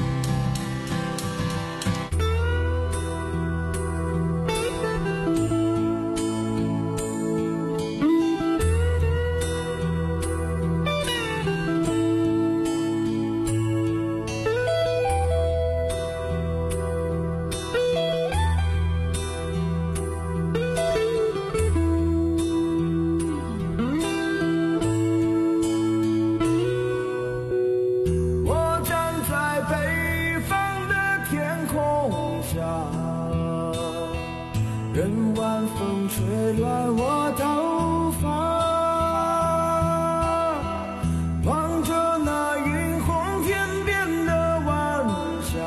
任晚风吹乱我头发，望着那云红天边的晚霞，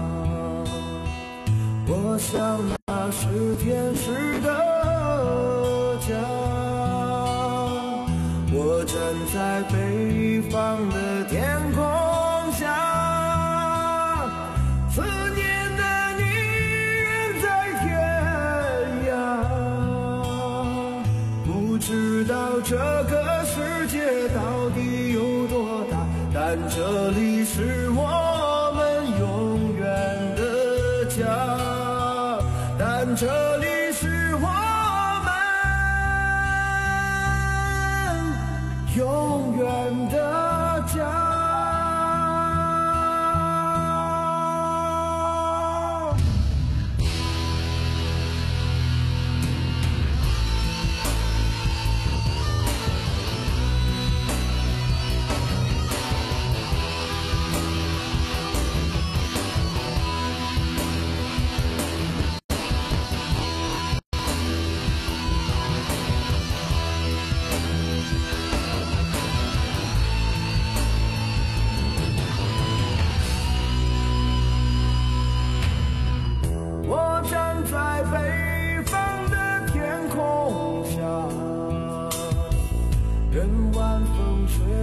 我想那是天使的家。我站在北方的天空下，思念的你远在天涯，不知道这个世界到底有多大，但这里是我们永远的家，但这里是我们永远的家。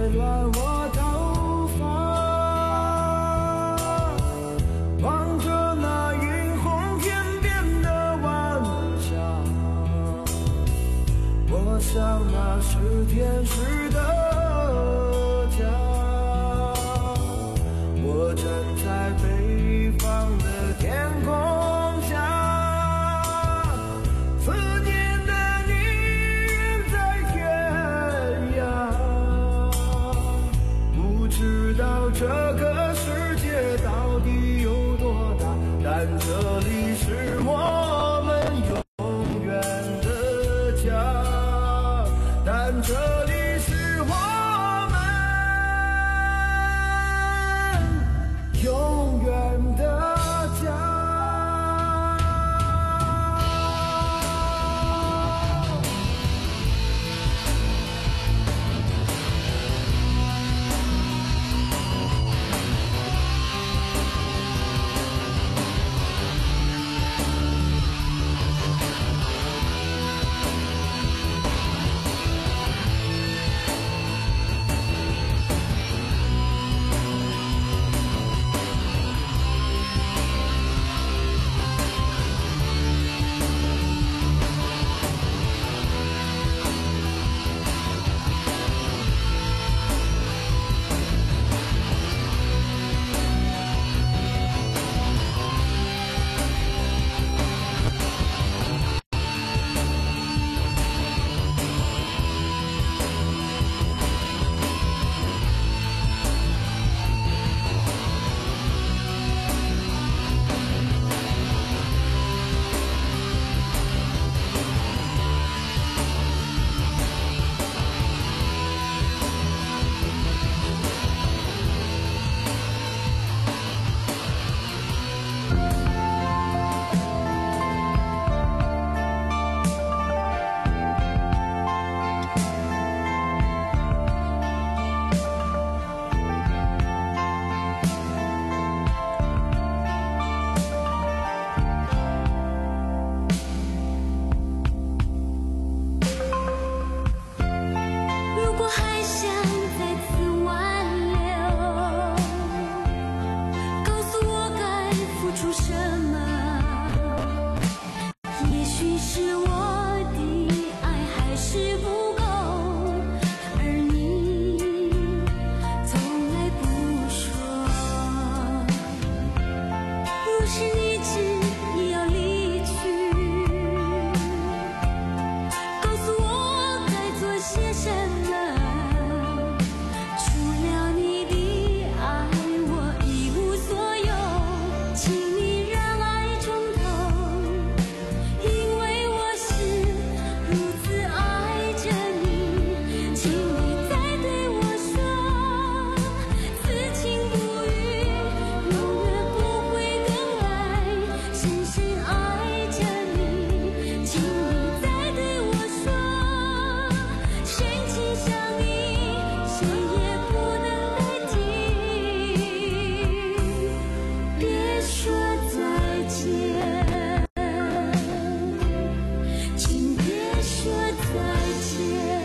乱我头发，望着那映红天边的晚霞，我想那是天使的家。我站在北方的天空下，思念的你远在天涯，不知道这个世界到底有多大，但这里是我们永远的家，但这里是我们永远的家。 如果还想再次挽留，告诉我该付出什么。也许是我的爱还是不够，而你从来不说。若是你执意要离去，告诉我该做些什么。除了你的爱，我一无所有，请你让爱重头，因为我是如此爱着你，请你再对我说，此情不渝，永远不会更改，深深爱着你，请你再对我说，深情相依，谁也不能代替。别说再见，请别说再见。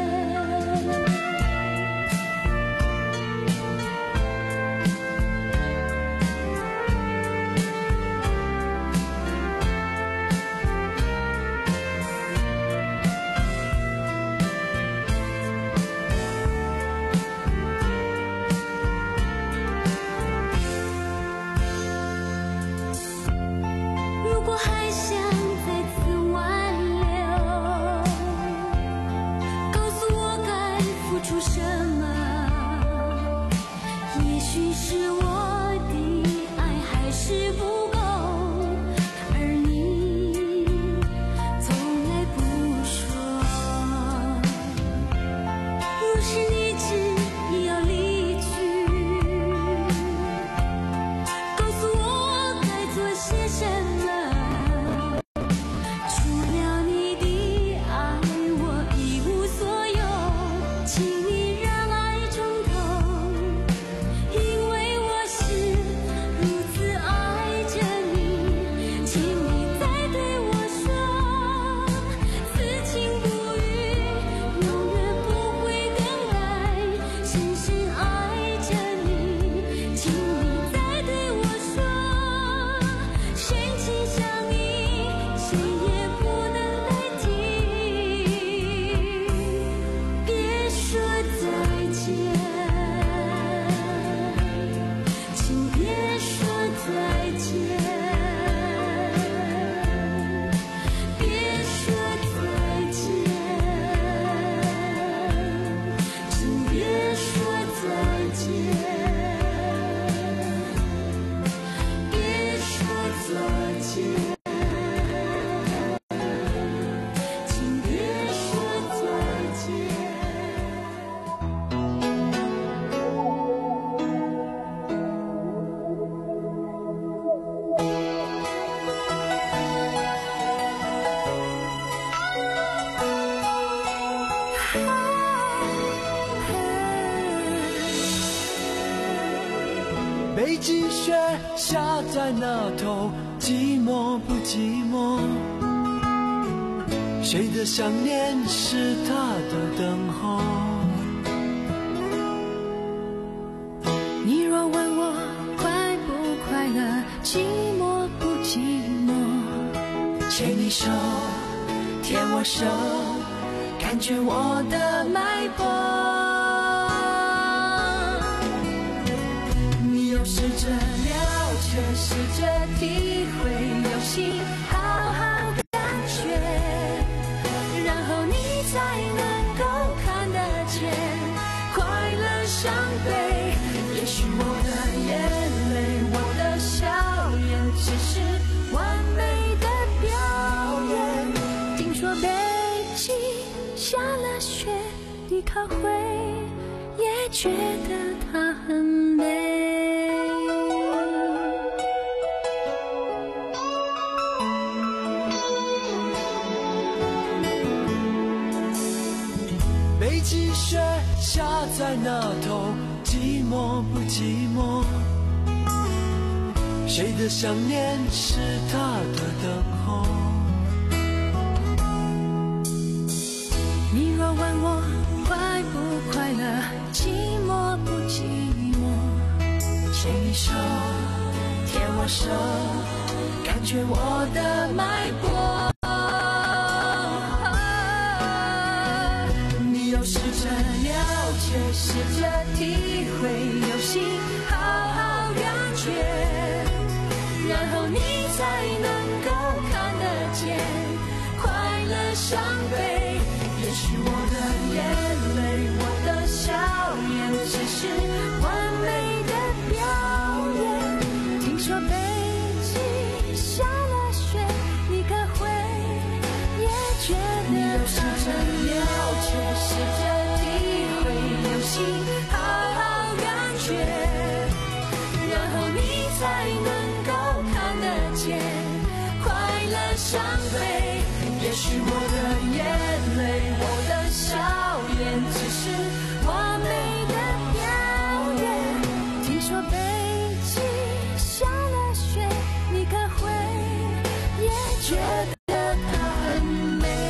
如果还想再次挽留，告诉我该付出什么。也许是我的爱还是不够，而你从来不说。若是你执意要离去，告诉我该做些什么。除了你的爱，我一无所有，请你让爱重头，因为我是如此爱着你，请你再对我说，此情不渝，永远不会更改，深在那头，寂寞不寂寞？谁的想念是他的等候？ 你若问我快不快乐，寂寞不寂寞？ 牵你手，牵我手，感觉我的脉搏。 你又试着了解，试着体会，有心好好感觉，然后你才能够看得见快乐伤悲。也许我的眼泪，我的笑颜，只是完美的表演。听说北京下了雪，你靠会也觉得它很美。 北极雪下在那头，寂寞不寂寞？谁的想念是他的等候？ 你若问我快不快乐，寂寞不寂寞？ 牵你手，牵我手，感觉我的脉搏。 你又试着了解，试着体会，有心好好感觉，然后你才能够看得见快乐伤悲。也许我的眼泪，我的笑颜，只是完美的表演。听说北京下了雪，你可会也觉得你又试着了解， 试着体会，有心好好感觉，然后你才能够看得见快乐伤悲。也许我的眼泪，我的笑颜，只是完美的表演。听说北京下了雪，你可会也觉得它很美。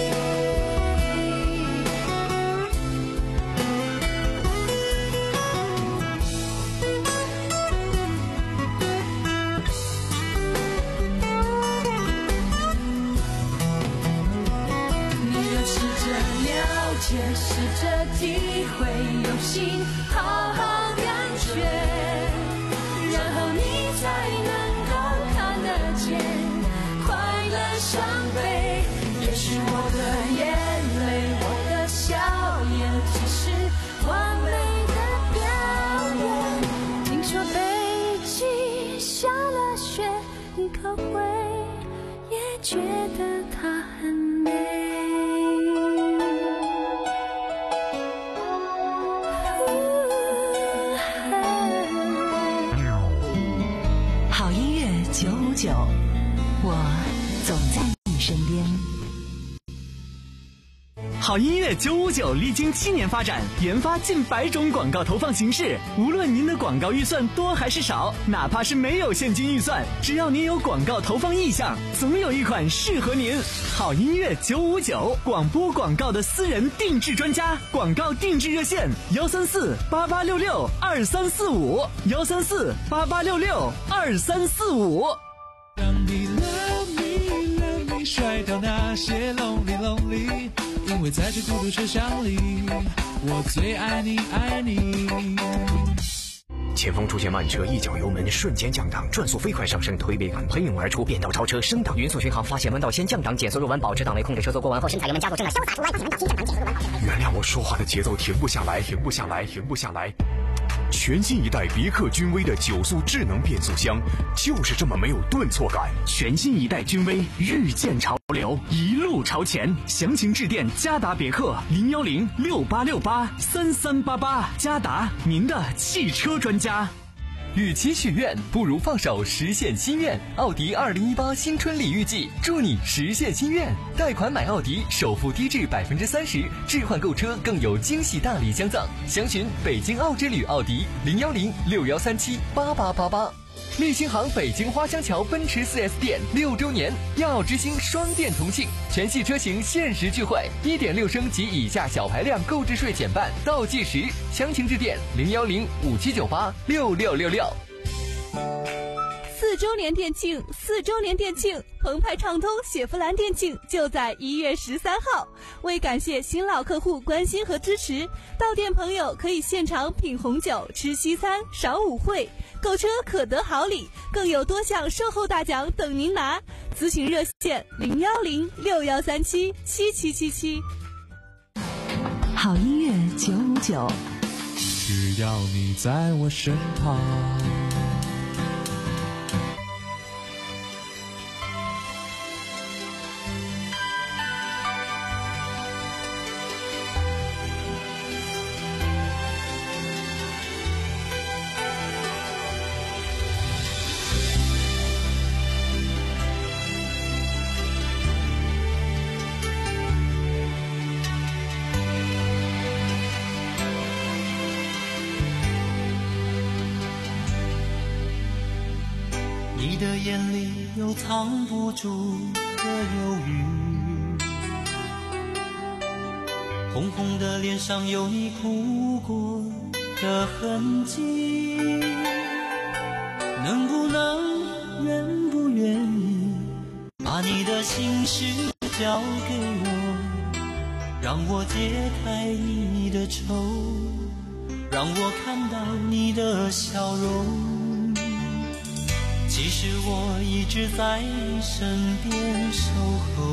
试着体会，有心好好感觉，然后你才能够看得见快乐伤悲。也许我的眼泪，我的笑颜，只是完美的表演。听说北京下了雪，你可会也觉得它很美。 九五九，我总在你身边。 好音乐九五九历经七年发展，研发近百种广告投放形式。无论您的广告预算多还是少，哪怕是没有现金预算，只要您有广告投放意向，总有一款适合您。好音乐九五九，广播广告的私人定制专家，广告定制热线：幺三四八八六六二三四五，幺三四八八六六二三四五。 让你 love me love me， 甩掉那些 lonely lonely。因为在这孤独车厢里，我最爱你爱你。 前方出现慢车，一脚油门瞬间降档，转速飞快上升，推背感喷涌而出，变道超车升档，匀速巡航，发现弯道先降档，减速入弯，保持档内控制车速过弯后，身踩油门加速，正在潇洒出弯，发现弯道先降档，减速入弯。原谅我说话的节奏停不下来，停不下来，停不下来。全新一代别克君威的九速智能变速箱，就是这么没有顿挫感。 全新一代君威日渐潮流，一路朝前。详情致电嘉达别克零幺零六八六八三三八八，嘉达您的汽车专家。 与其许愿，不如放手实现心愿。奥迪二零一八新春礼遇季，祝你实现心愿。贷款买奥迪，首付低至百分之三十，置换购车更有惊喜大礼相赠。详询北京奥之旅奥迪零幺零六幺三七八八八八。 立新行北京花乡桥奔驰 四 S 店六周年耀耀之星双店同庆，全系车型限时钜惠， 一点六 升及以下小排量购置税减半，倒计时，详情致电零幺零五七九八六六六六。 四周年店庆，四周年店庆，澎湃畅通雪佛兰店庆就在一月十三号。为感谢新老客户关心和支持，到店朋友可以现场品红酒、吃西餐、赏舞会，购车可得好礼，更有多项售后大奖等您拿。咨询热线零幺零六幺三七七七七七。 好音乐九五九， 只要你在我身旁。 你的眼里有藏不住的忧郁，红红的脸上有你哭过的痕迹，能不能愿不愿意把你的心事交给我，让我解开你的愁，让我看到你的笑容。其实我一直在你身边守候，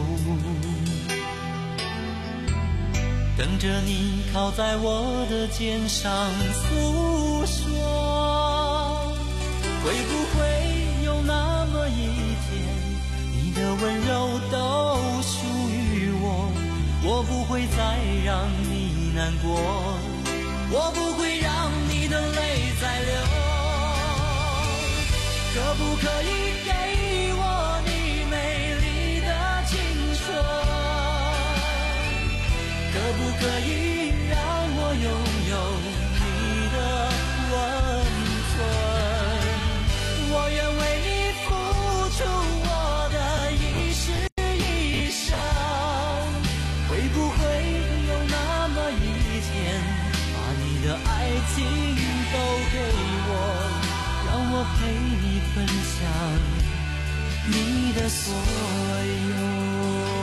等着你靠在我的肩上诉说。会不会有那么一天，你的温柔都属于我，我不会再让你难过，我不会让你的泪再流。可不可以给我你美丽的青春？可不可以让我拥有你的温存？我愿为你付出我的一世一生。会不会有那么一天，把你的爱情都给我，让我陪你分享你的所有。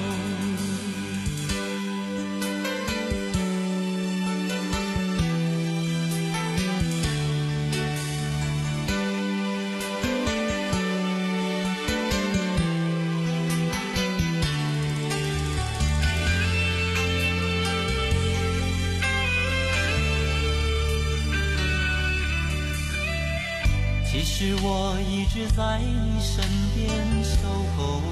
其实我一直在你身边守候，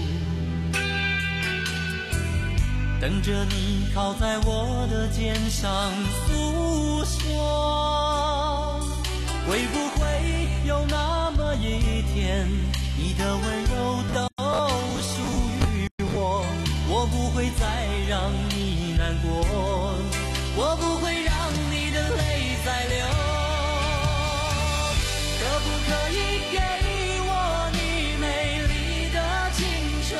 等着你靠在我的肩上诉说。会不会有那么一天，你的温柔都属于我，我不会再让你难过，我不会让你的泪再流。可不可以给我你美丽的青春？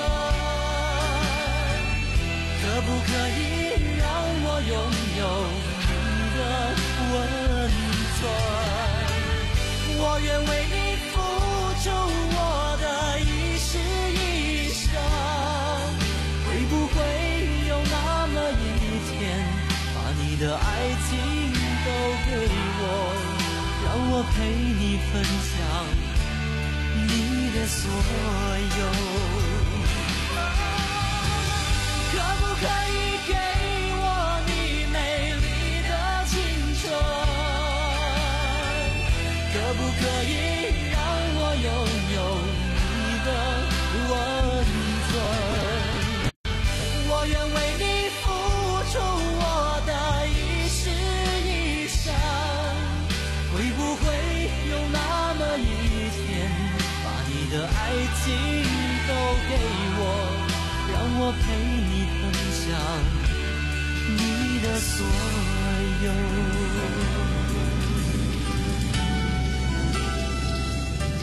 可不可以让我拥有你的温存？我愿为你付出我的一世一生。会不会有那么一天，把你的爱情都给我，让我陪你分享你的所有。可不可以给我你美丽的青春？可不可以让我拥有你的温存？我愿为你付出我的一世一生。会不会有那么一天，把你的爱情都给我，让我陪你分享你的所有。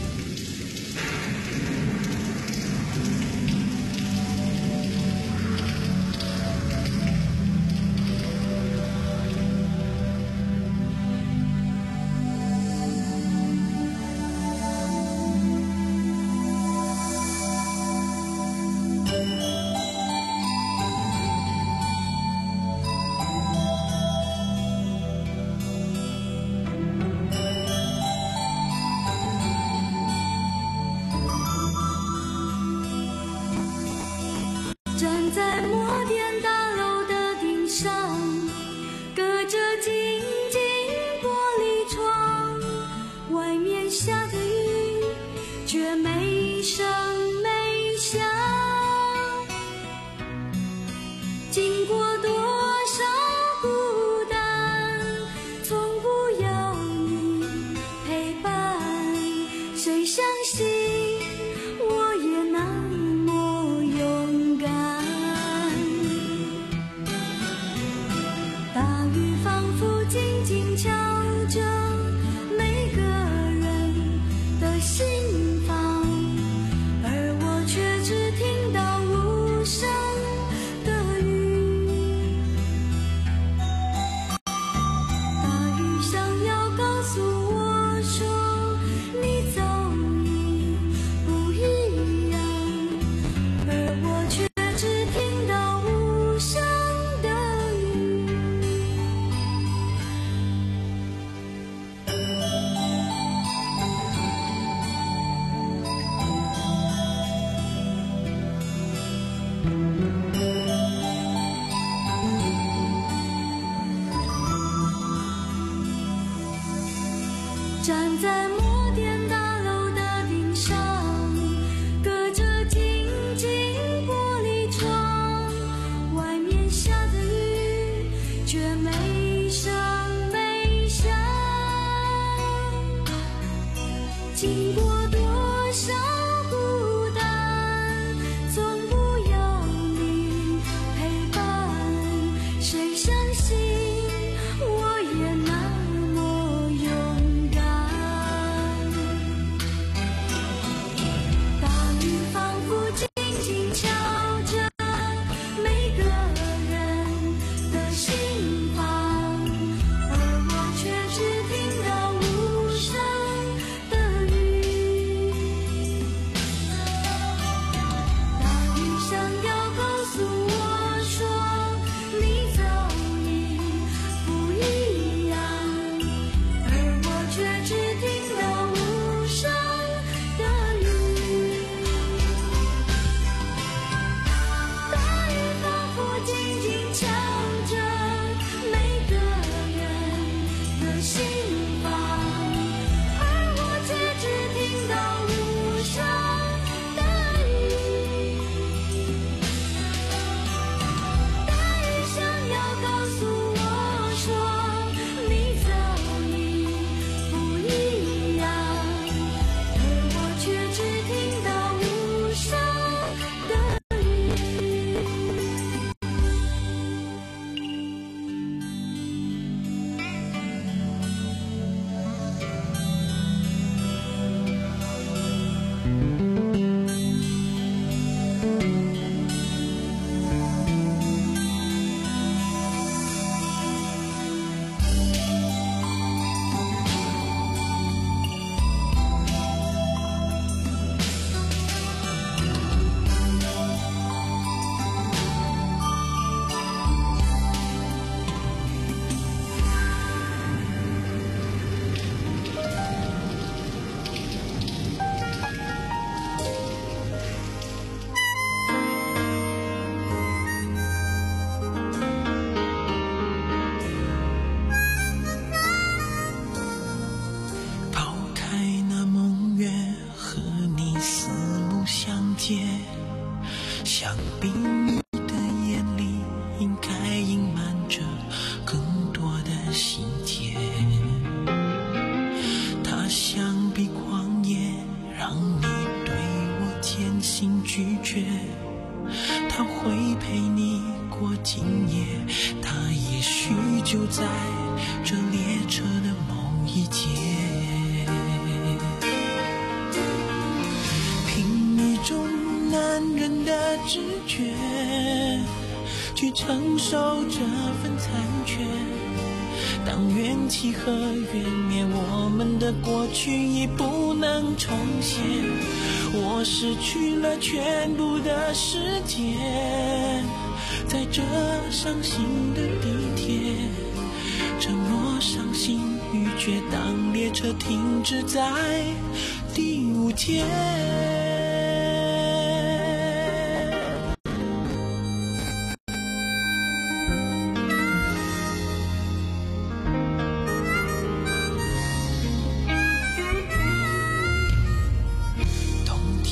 在摩天大楼的顶上，隔着静静玻璃窗，外面下着雨，却没声没响。经过多少孤单，从不要你陪伴，谁相信我也那么勇敢。大雨仿佛静静敲着每个人的心房，而我却只听到无声的雨。大雨想要告诉我说，你早已不一样，而我却只听到无声的雨。站在摩天大楼的顶上，隔着静静玻璃窗，外面下着雨，却没声没响。经过多少孤单，从不要你陪伴，谁相信我也那么勇敢。大雨仿佛静静敲着每个人的心房，而我却只听到无声的雨。大雨想要告诉我说，你早已不一样，而我却只听到无声的雨。大雨仿佛静静敲着每个人的心房，而我却只听到无声的雨。大雨想要告诉我说，你早已不一样，而我却只听到无声的雨。 抛开那梦月，和你四目相接，想必你的眼里应该隐瞒着更多的细节。它像比旷野，让你对我渐行拒绝。它会陪你过今夜，它也许就在这列车的某一节。凭一种男人的直觉，去承受这份残缺。当缘起和缘灭，我们的过去已不能重现。我失去了全部的时间，在这伤心的地铁，沉默伤心欲绝，当列车停止在第五天。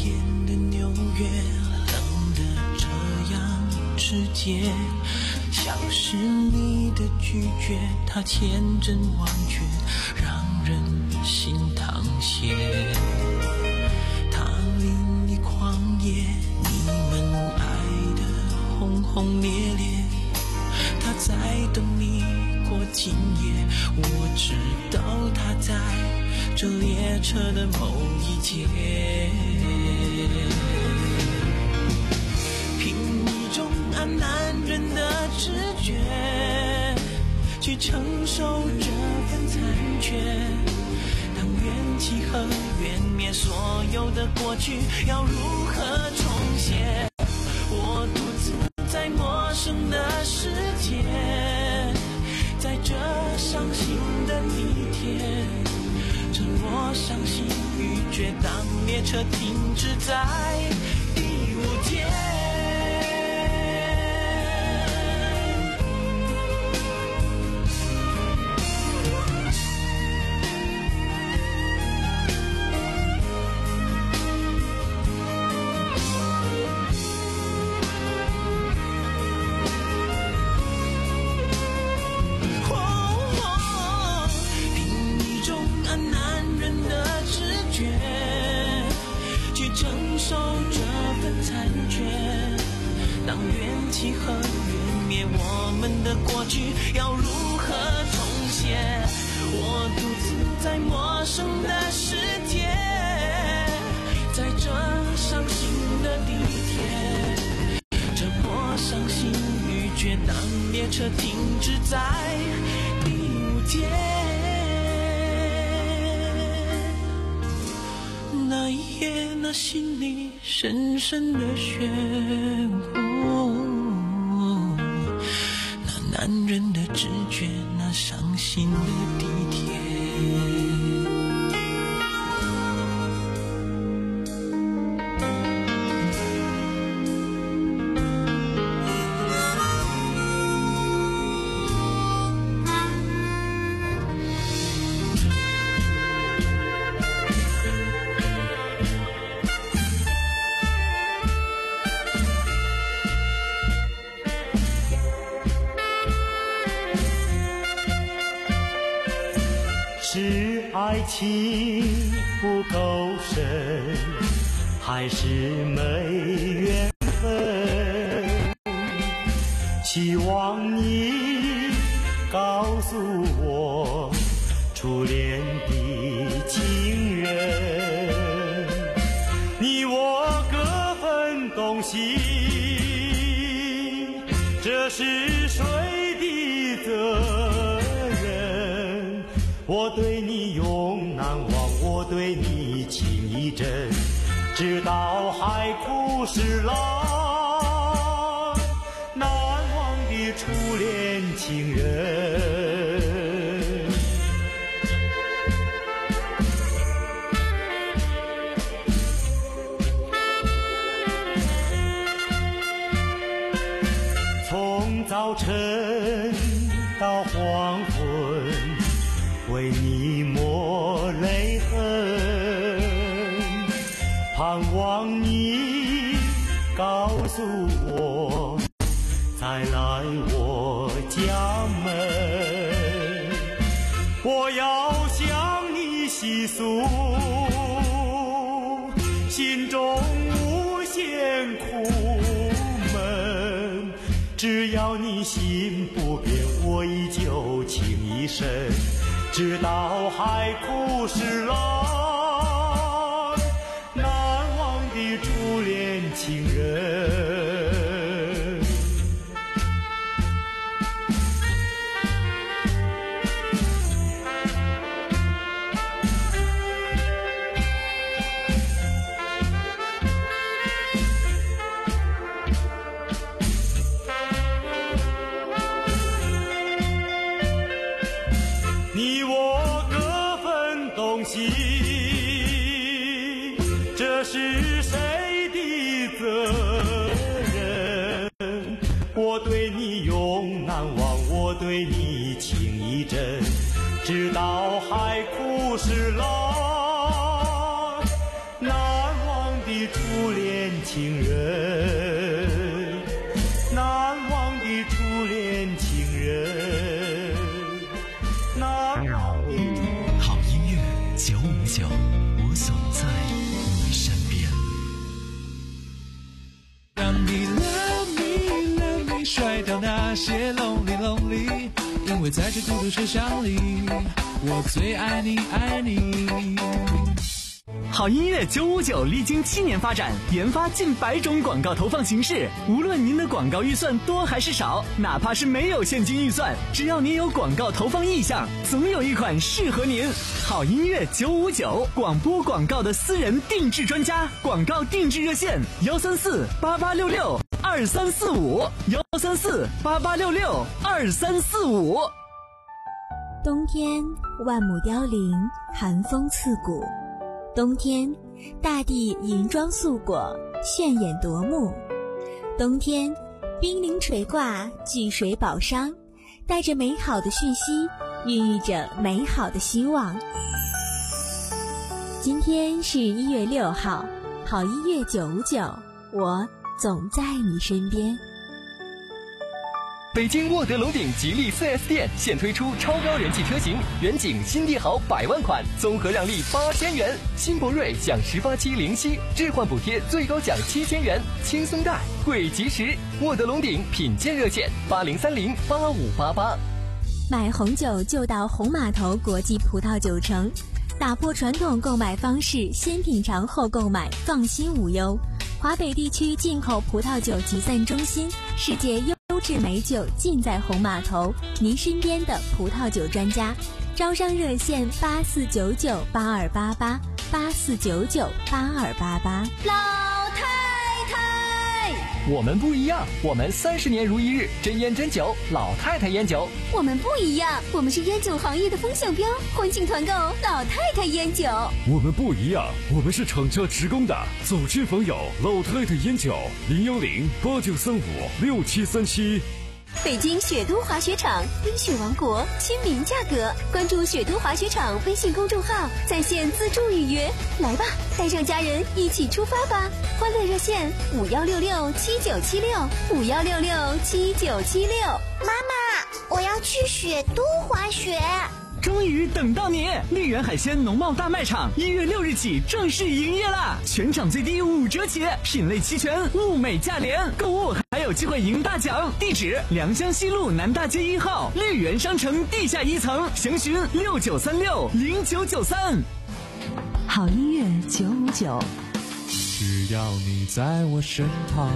天的纽约冷得这样直接，像是你的拒绝，它千真万确，让人心淌血。它令你狂野，你们爱得轰轰烈烈，他在等你过今夜，我知道他在这列车的某一节，凭一种按男人的直觉去承受这份残缺，当缘起和缘灭，所有的过去要如何重写？我独自在陌生的世界，在这伤心的地铁，趁我伤心欲绝，当列车停止在第五节。当缘起和缘灭，我们的过去要如何重写？我独自在陌生的世界，在这伤心的地铁，这么伤心欲绝，当列车停止在第五节。那一夜，那心里深深的漩涡，那男人的直觉，那伤心的地铁。 是爱情不够深，还是没缘分？希望你告诉我初恋的情人，你我各分东西，这是谁的责任？我对你永难忘，我对你情意真，直到海枯石烂，难忘的初恋情人。从早晨到黄昏，为你抹泪痕，盼望你告诉我再来我家门，我要向你细诉心中无限苦闷，只要你心不变，我依旧情意深，直到海枯石烂，难忘的初恋情人。你我各分东西，这是谁的责任？我对你永难忘，我对你情意真，直到海枯石烂，难忘的的初恋情人，难忘的初恋情人，难忘的初恋。 好音乐九五九，我总在你身边。 让你 love me love me 甩掉那些 lonely lonely， 因为在这孤独车厢里，我最爱你爱你。 好音乐九五九历经七年发展，研发近百种广告投放形式。无论您的广告预算多还是少，哪怕是没有现金预算，只要您有广告投放意向，总有一款适合您。好音乐九五九，广播广告的私人定制专家，广告定制热线：幺三四八八六六二三四五，幺三四八八六六二三四五。 冬天，万亩凋零，寒风刺骨。冬天，大地银装素裹，炫眼夺目。冬天，冰凌垂挂，巨水宝商，带着美好的讯息，孕育着美好的希望。今天是一月六号，好音乐九五九，我总在你身边。 北京沃德龙鼎吉利 四 S 店现推出超高人气车型远景新帝豪百万款，综合让利八千元；新博瑞享十八期零息置换补贴，最高奖七千元，轻松贷贵及时。沃德龙鼎品鉴热线：八零三零八五八八。 买红酒就到红码头国际葡萄酒城，打破传统购买方式，先品尝后购买，放心无忧。华北地区进口葡萄酒集散中心，世界优质美酒尽在红码头，您身边的葡萄酒专家。招商热线：八四九九八二八八，八四九九八二八八。 老太太， 我们不一样，我们三十年如一日，真烟真酒，老太太烟酒。 我们不一样，我们是烟酒行业的风向标，欢庆团购老太太烟酒。 我们不一样，我们是厂家直供的，走亲访友，老太太烟酒，零幺零八九三五六七三七。 北京雪都滑雪场，冰雪王国，亲民价格。关注雪都滑雪场微信公众号，在线自助预约。来吧，带上家人一起出发吧！欢乐热线：五幺六六七九七六，五幺六六七九七六。 妈妈，我要去雪都滑雪。 终于等到你！丽园海鲜农贸大卖场一月六日起正式营业啦！全场最低五折起，品类齐全，物美价廉，购物还有机会赢大奖。地址：良乡西路南大街一号绿园商城地下一层，详询六九三六零九九三。 好音乐九五九， 只要你在我身旁。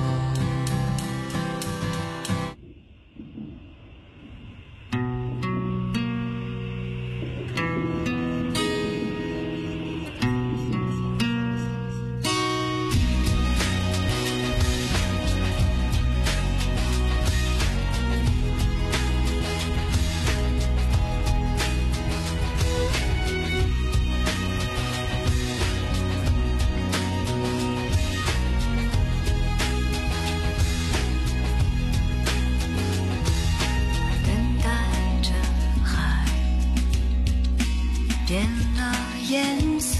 变了颜色，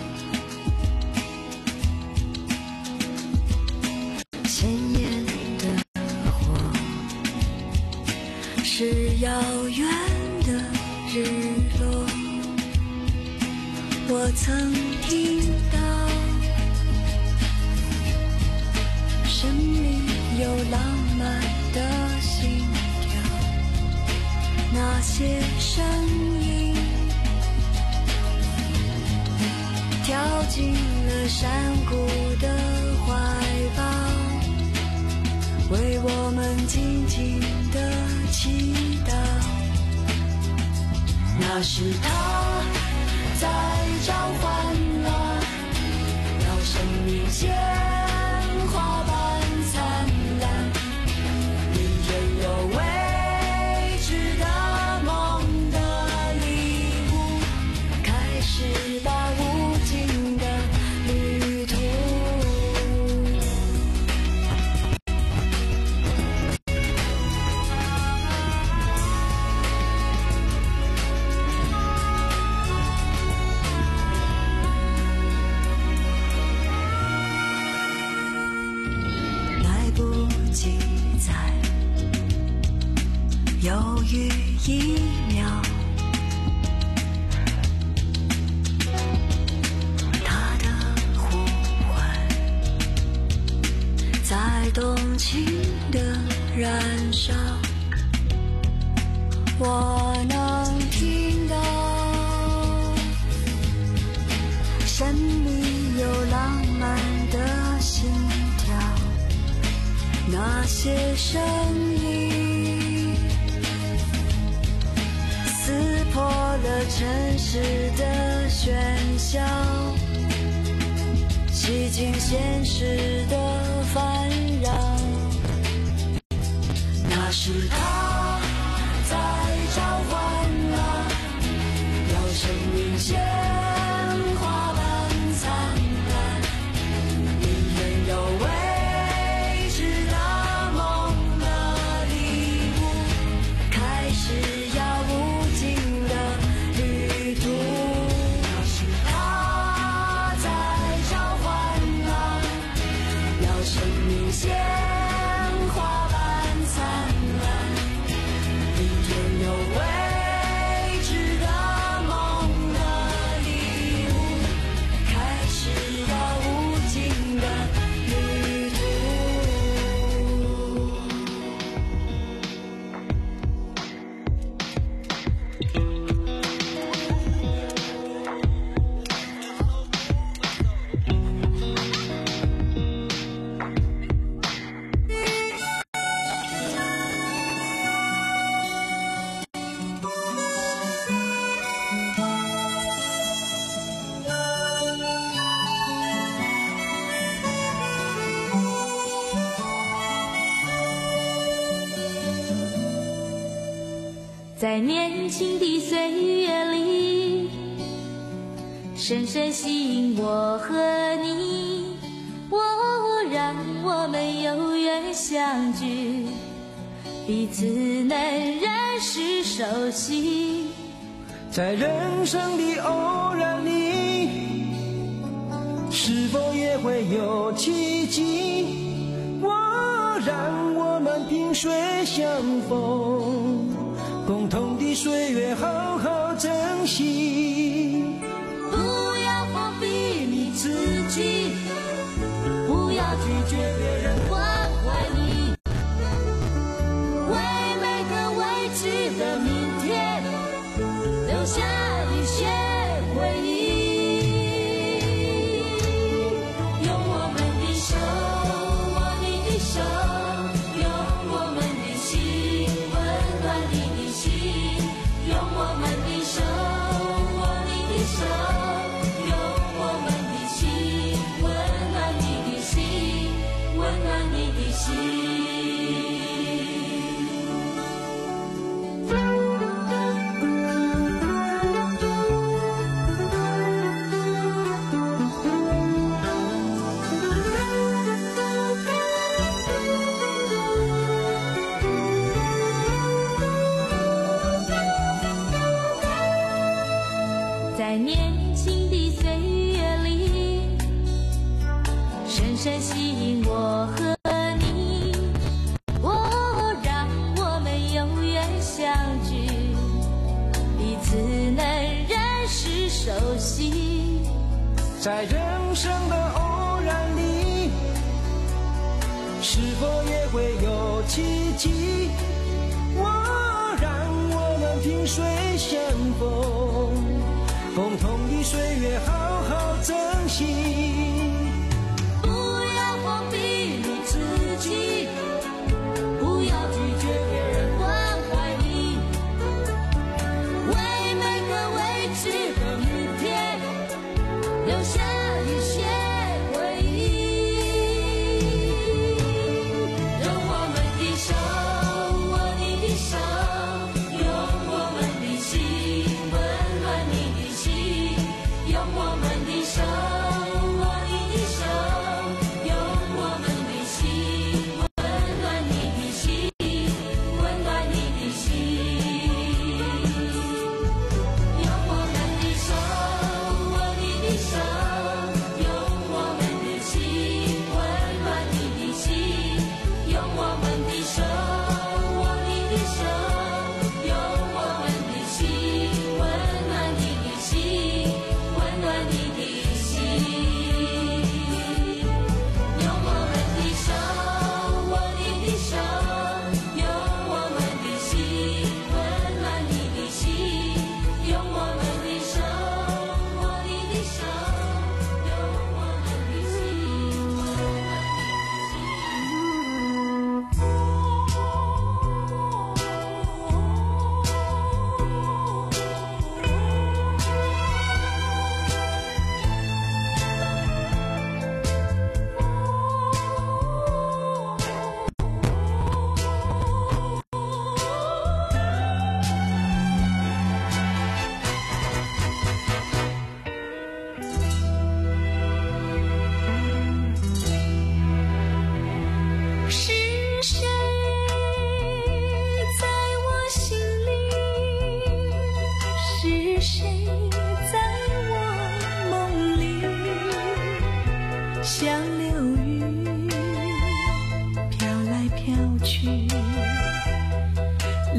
鲜艳的火是遥远的日落。我曾听到生命有浪漫的心跳，那些声音跳进了山谷的怀抱，为我们静静的祈祷。那是他在召唤了，让生命鲜花般灿烂，迎着有未知的梦的礼物，开始吧无尽的旅途。 一秒，他的呼唤在动情的燃烧，我能听到神秘又浪漫的心跳，那些声音撕破了城市的喧嚣，洗净现实的烦扰，那是他在召唤啊，要生命鲜花般灿烂，明天有未知的梦的礼物，开始要无尽的旅途。那是他在召唤啊，要生命鲜花般灿烂，明天有未知的梦的礼物，开始要无尽的旅途。 在年轻的岁月里，深深吸引我和你，我让我们有缘相聚，彼此能认识熟悉。 在人生的偶然里，是否也会有奇迹？我让我们萍水相逢，共同的岁月好好珍惜。 不要封闭你自己，不要拒绝别人关怀你，为每个未知的明天留下一些回忆。用我们的手握你的手，用我们的心温暖你的心，用我们的手握你的手，用我们的心温暖你的心，温暖你的心。在年轻的岁月里，深深吸引我和你，我让我们有缘相聚，彼此能认识熟悉。 在人生的偶然里，是否也会有奇迹？我让我们萍水相逢，共同的岁月好好珍惜。 不要封闭你自己，不要拒绝别人关怀你，为每个未知的明天留下一些回忆。用我们的手握你的手，用我们的心温暖你的心，用我们的手握你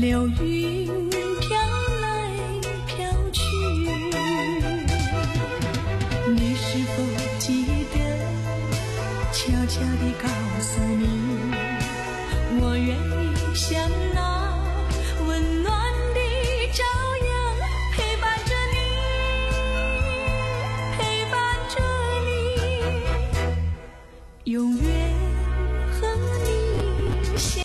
流云飘来飘去，你是否记得悄悄地告诉你，我愿意像那温暖的朝阳陪伴着你，陪伴着你，永远和你相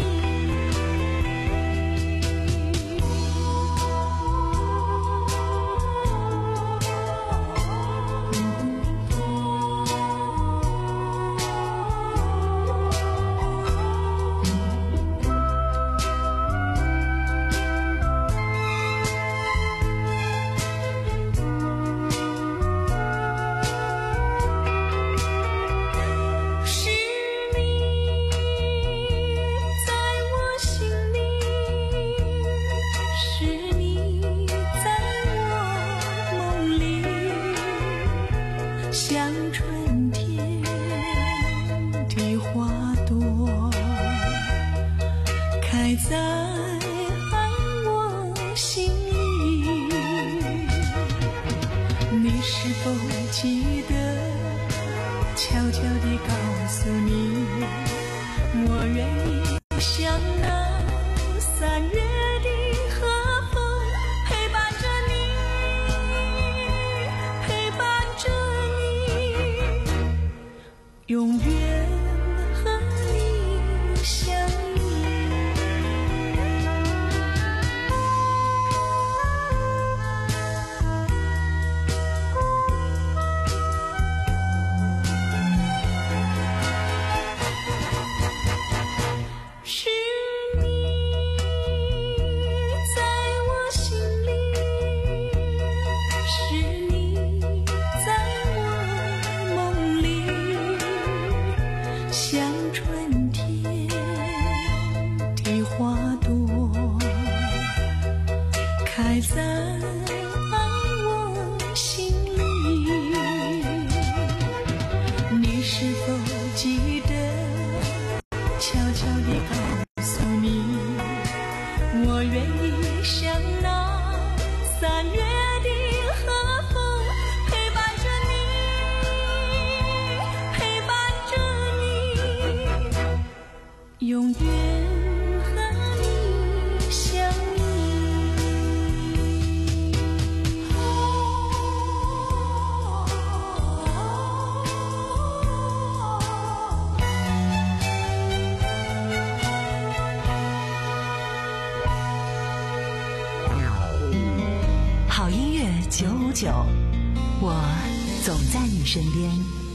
九五九，我总在你身边。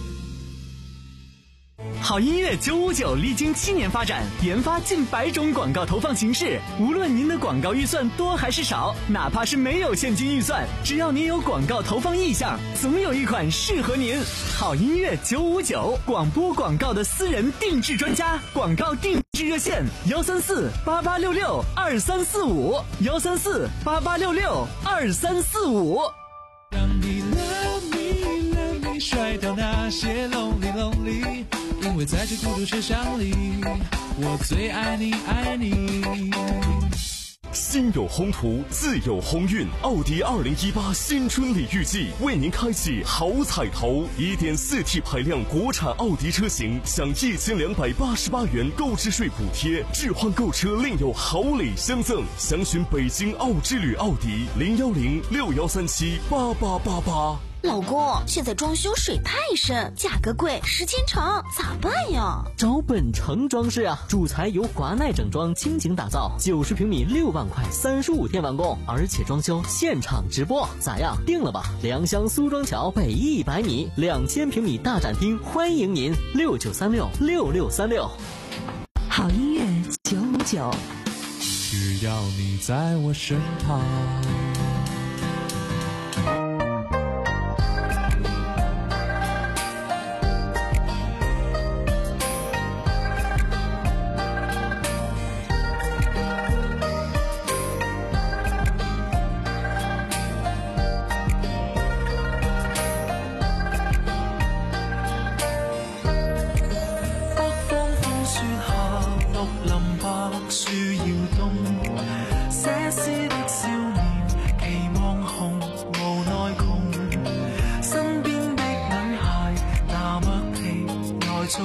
好音乐九五九历经七年发展，研发近百种广告投放形式。无论您的广告预算多还是少，哪怕是没有现金预算，只要您有广告投放意向，总有一款适合您。好音乐九五九，广播广告的私人定制专家，广告定制热线幺三四八八六六二三四五幺三四八八六六二三四五。 让你 love me love me 甩掉那些 lonely lonely， 因为在这孤独世上里，我最爱你爱你。 心有宏图，自有鸿运。奥迪二零一八新春礼遇季为您开启好彩头， 一点四 T 排量国产奥迪车型享一千两百八十八元购置税补贴，置换购车另有好礼相赠。详询北京奥之旅奥迪零幺零六幺三七八八八八。 老公，现在装修水太深，价格贵，时间长，咋办呀？ 找本城装饰啊，主材由华奈整装倾情打造，九十平米六万块，三十五天完工，而且装修现场直播，咋样？定了吧？良乡苏庄桥北一百米，两千平米大展厅，欢迎您六九三六六六三六。 好音乐九五九， 只要你在我身旁。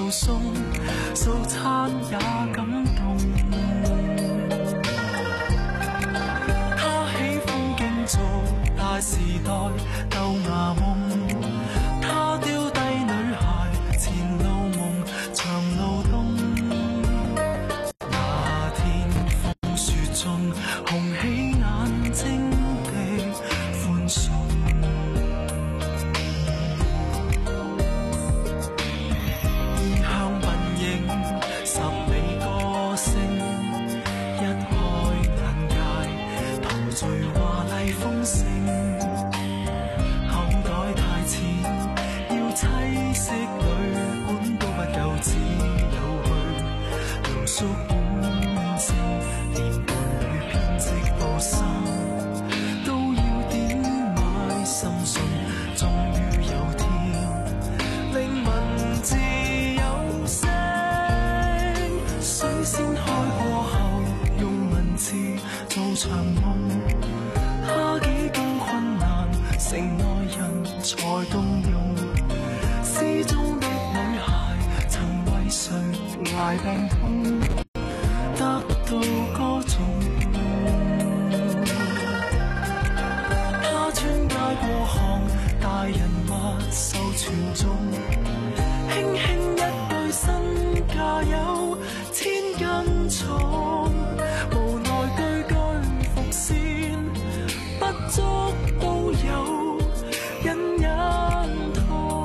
素餸，素餐也感動。他喜歡競逐大時代鬥牙夢，他丟低女孩前路夢長路東。那天風雪中紅起眼睛的歡送，異鄉雲影十里歌聲，一開眼界陶醉華麗豐盛。口袋太淺，要棲息旅館都不夠，只有去露宿本性，連伴侶編織布衫都要點買心信，終於有天令文字有聲。水仙開過後，用文字做場夢，他幾經困難，城內人才動容。詩中的女孩曾為誰捱病痛，得到歌頌。他穿街過巷，大人物受傳頌，輕輕一對身價有千斤重，無奈句句伏線不足都有隱隱痛。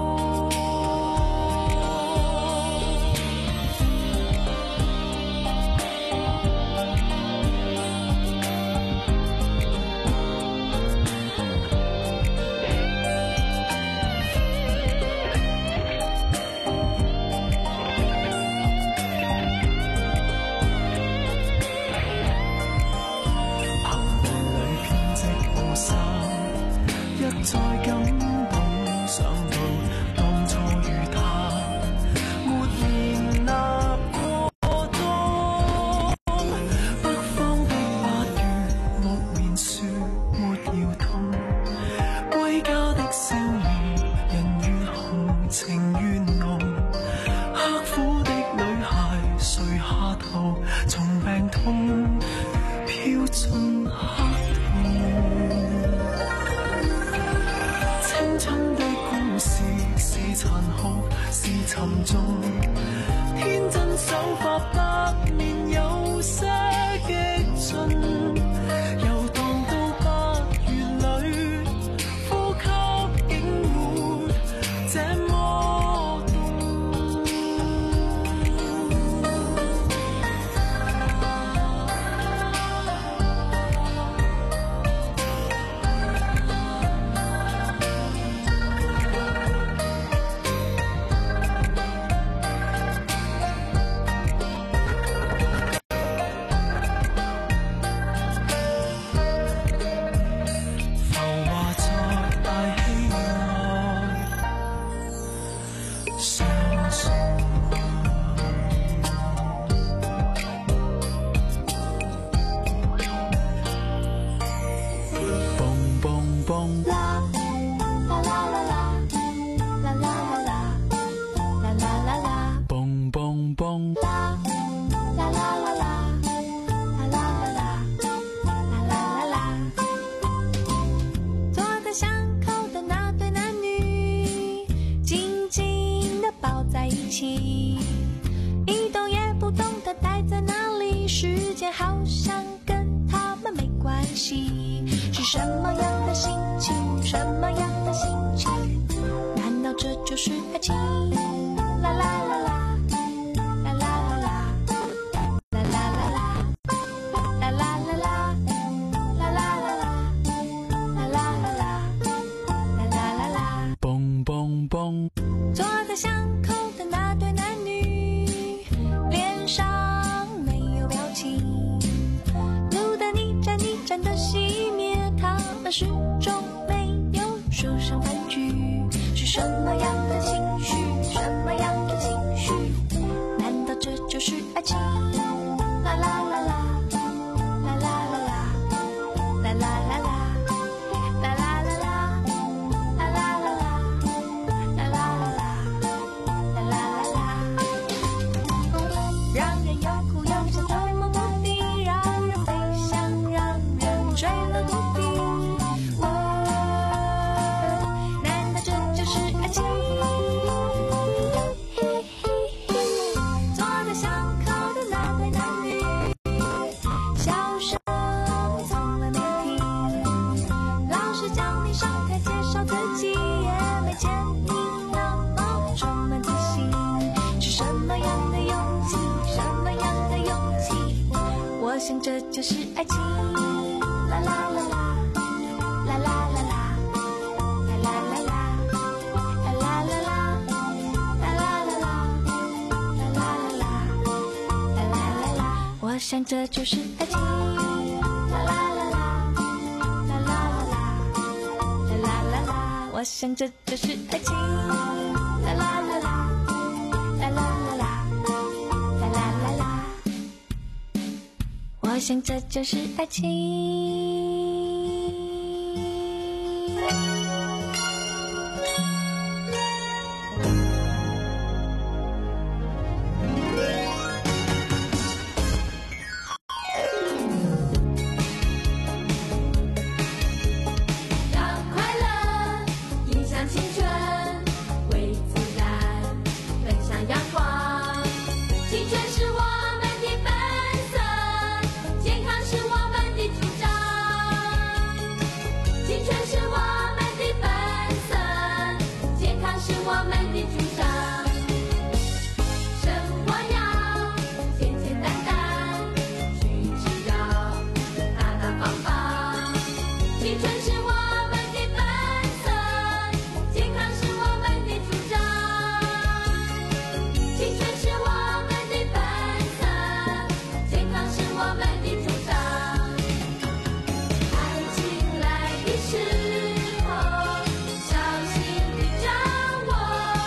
一再感動，想到當初與他沒連納過冬。北方的八月，木棉樹沒搖動，歸家的少年，人越紅情越濃。刻苦的女孩垂下頭，從病痛飄進黑洞。青春的故事是殘酷是沉重，天真手法不免有些激進，遊蕩到八月裏，呼吸竟沒這麼凍。 一动也不动地待在那里，时间好像跟他们没关系。是什么样的心情？什么样的心情？难道这就是爱情？啦啦啦啦，啦啦啦啦，啦啦啦啦，啦啦啦啦，啦啦啦啦，啦啦啦啦，啦啦啦啦， 蹦蹦蹦。 坐在巷口的那对男女，脸上没有表情，路灯一盏一盏的熄灭，他们始终没有说上半句。是什么样的情绪？什么样的情绪？ 想这就是爱情，啦啦啦啦，啦啦啦啦，啦啦啦啦，啦啦啦啦，啦啦啦啦，啦啦啦啦，啦啦啦啦，我想这就是爱情，啦啦啦啦，啦啦啦啦，啦啦啦啦，我想这就是爱情，啦啦啦啦，啦啦啦啦，啦啦啦啦。我想这就是爱情。 让快乐影响青春，为自然分享阳光。青春是我们的本色，健康是我们的主张。青春是我们的本色，健康是我们的主张。生活要简简单单，举止要大大方方。青春是我们的本色，健康是我们的主张。青春是我们的本色，健康是我们的主张。爱情来的时候，小心地掌握，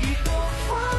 朵花。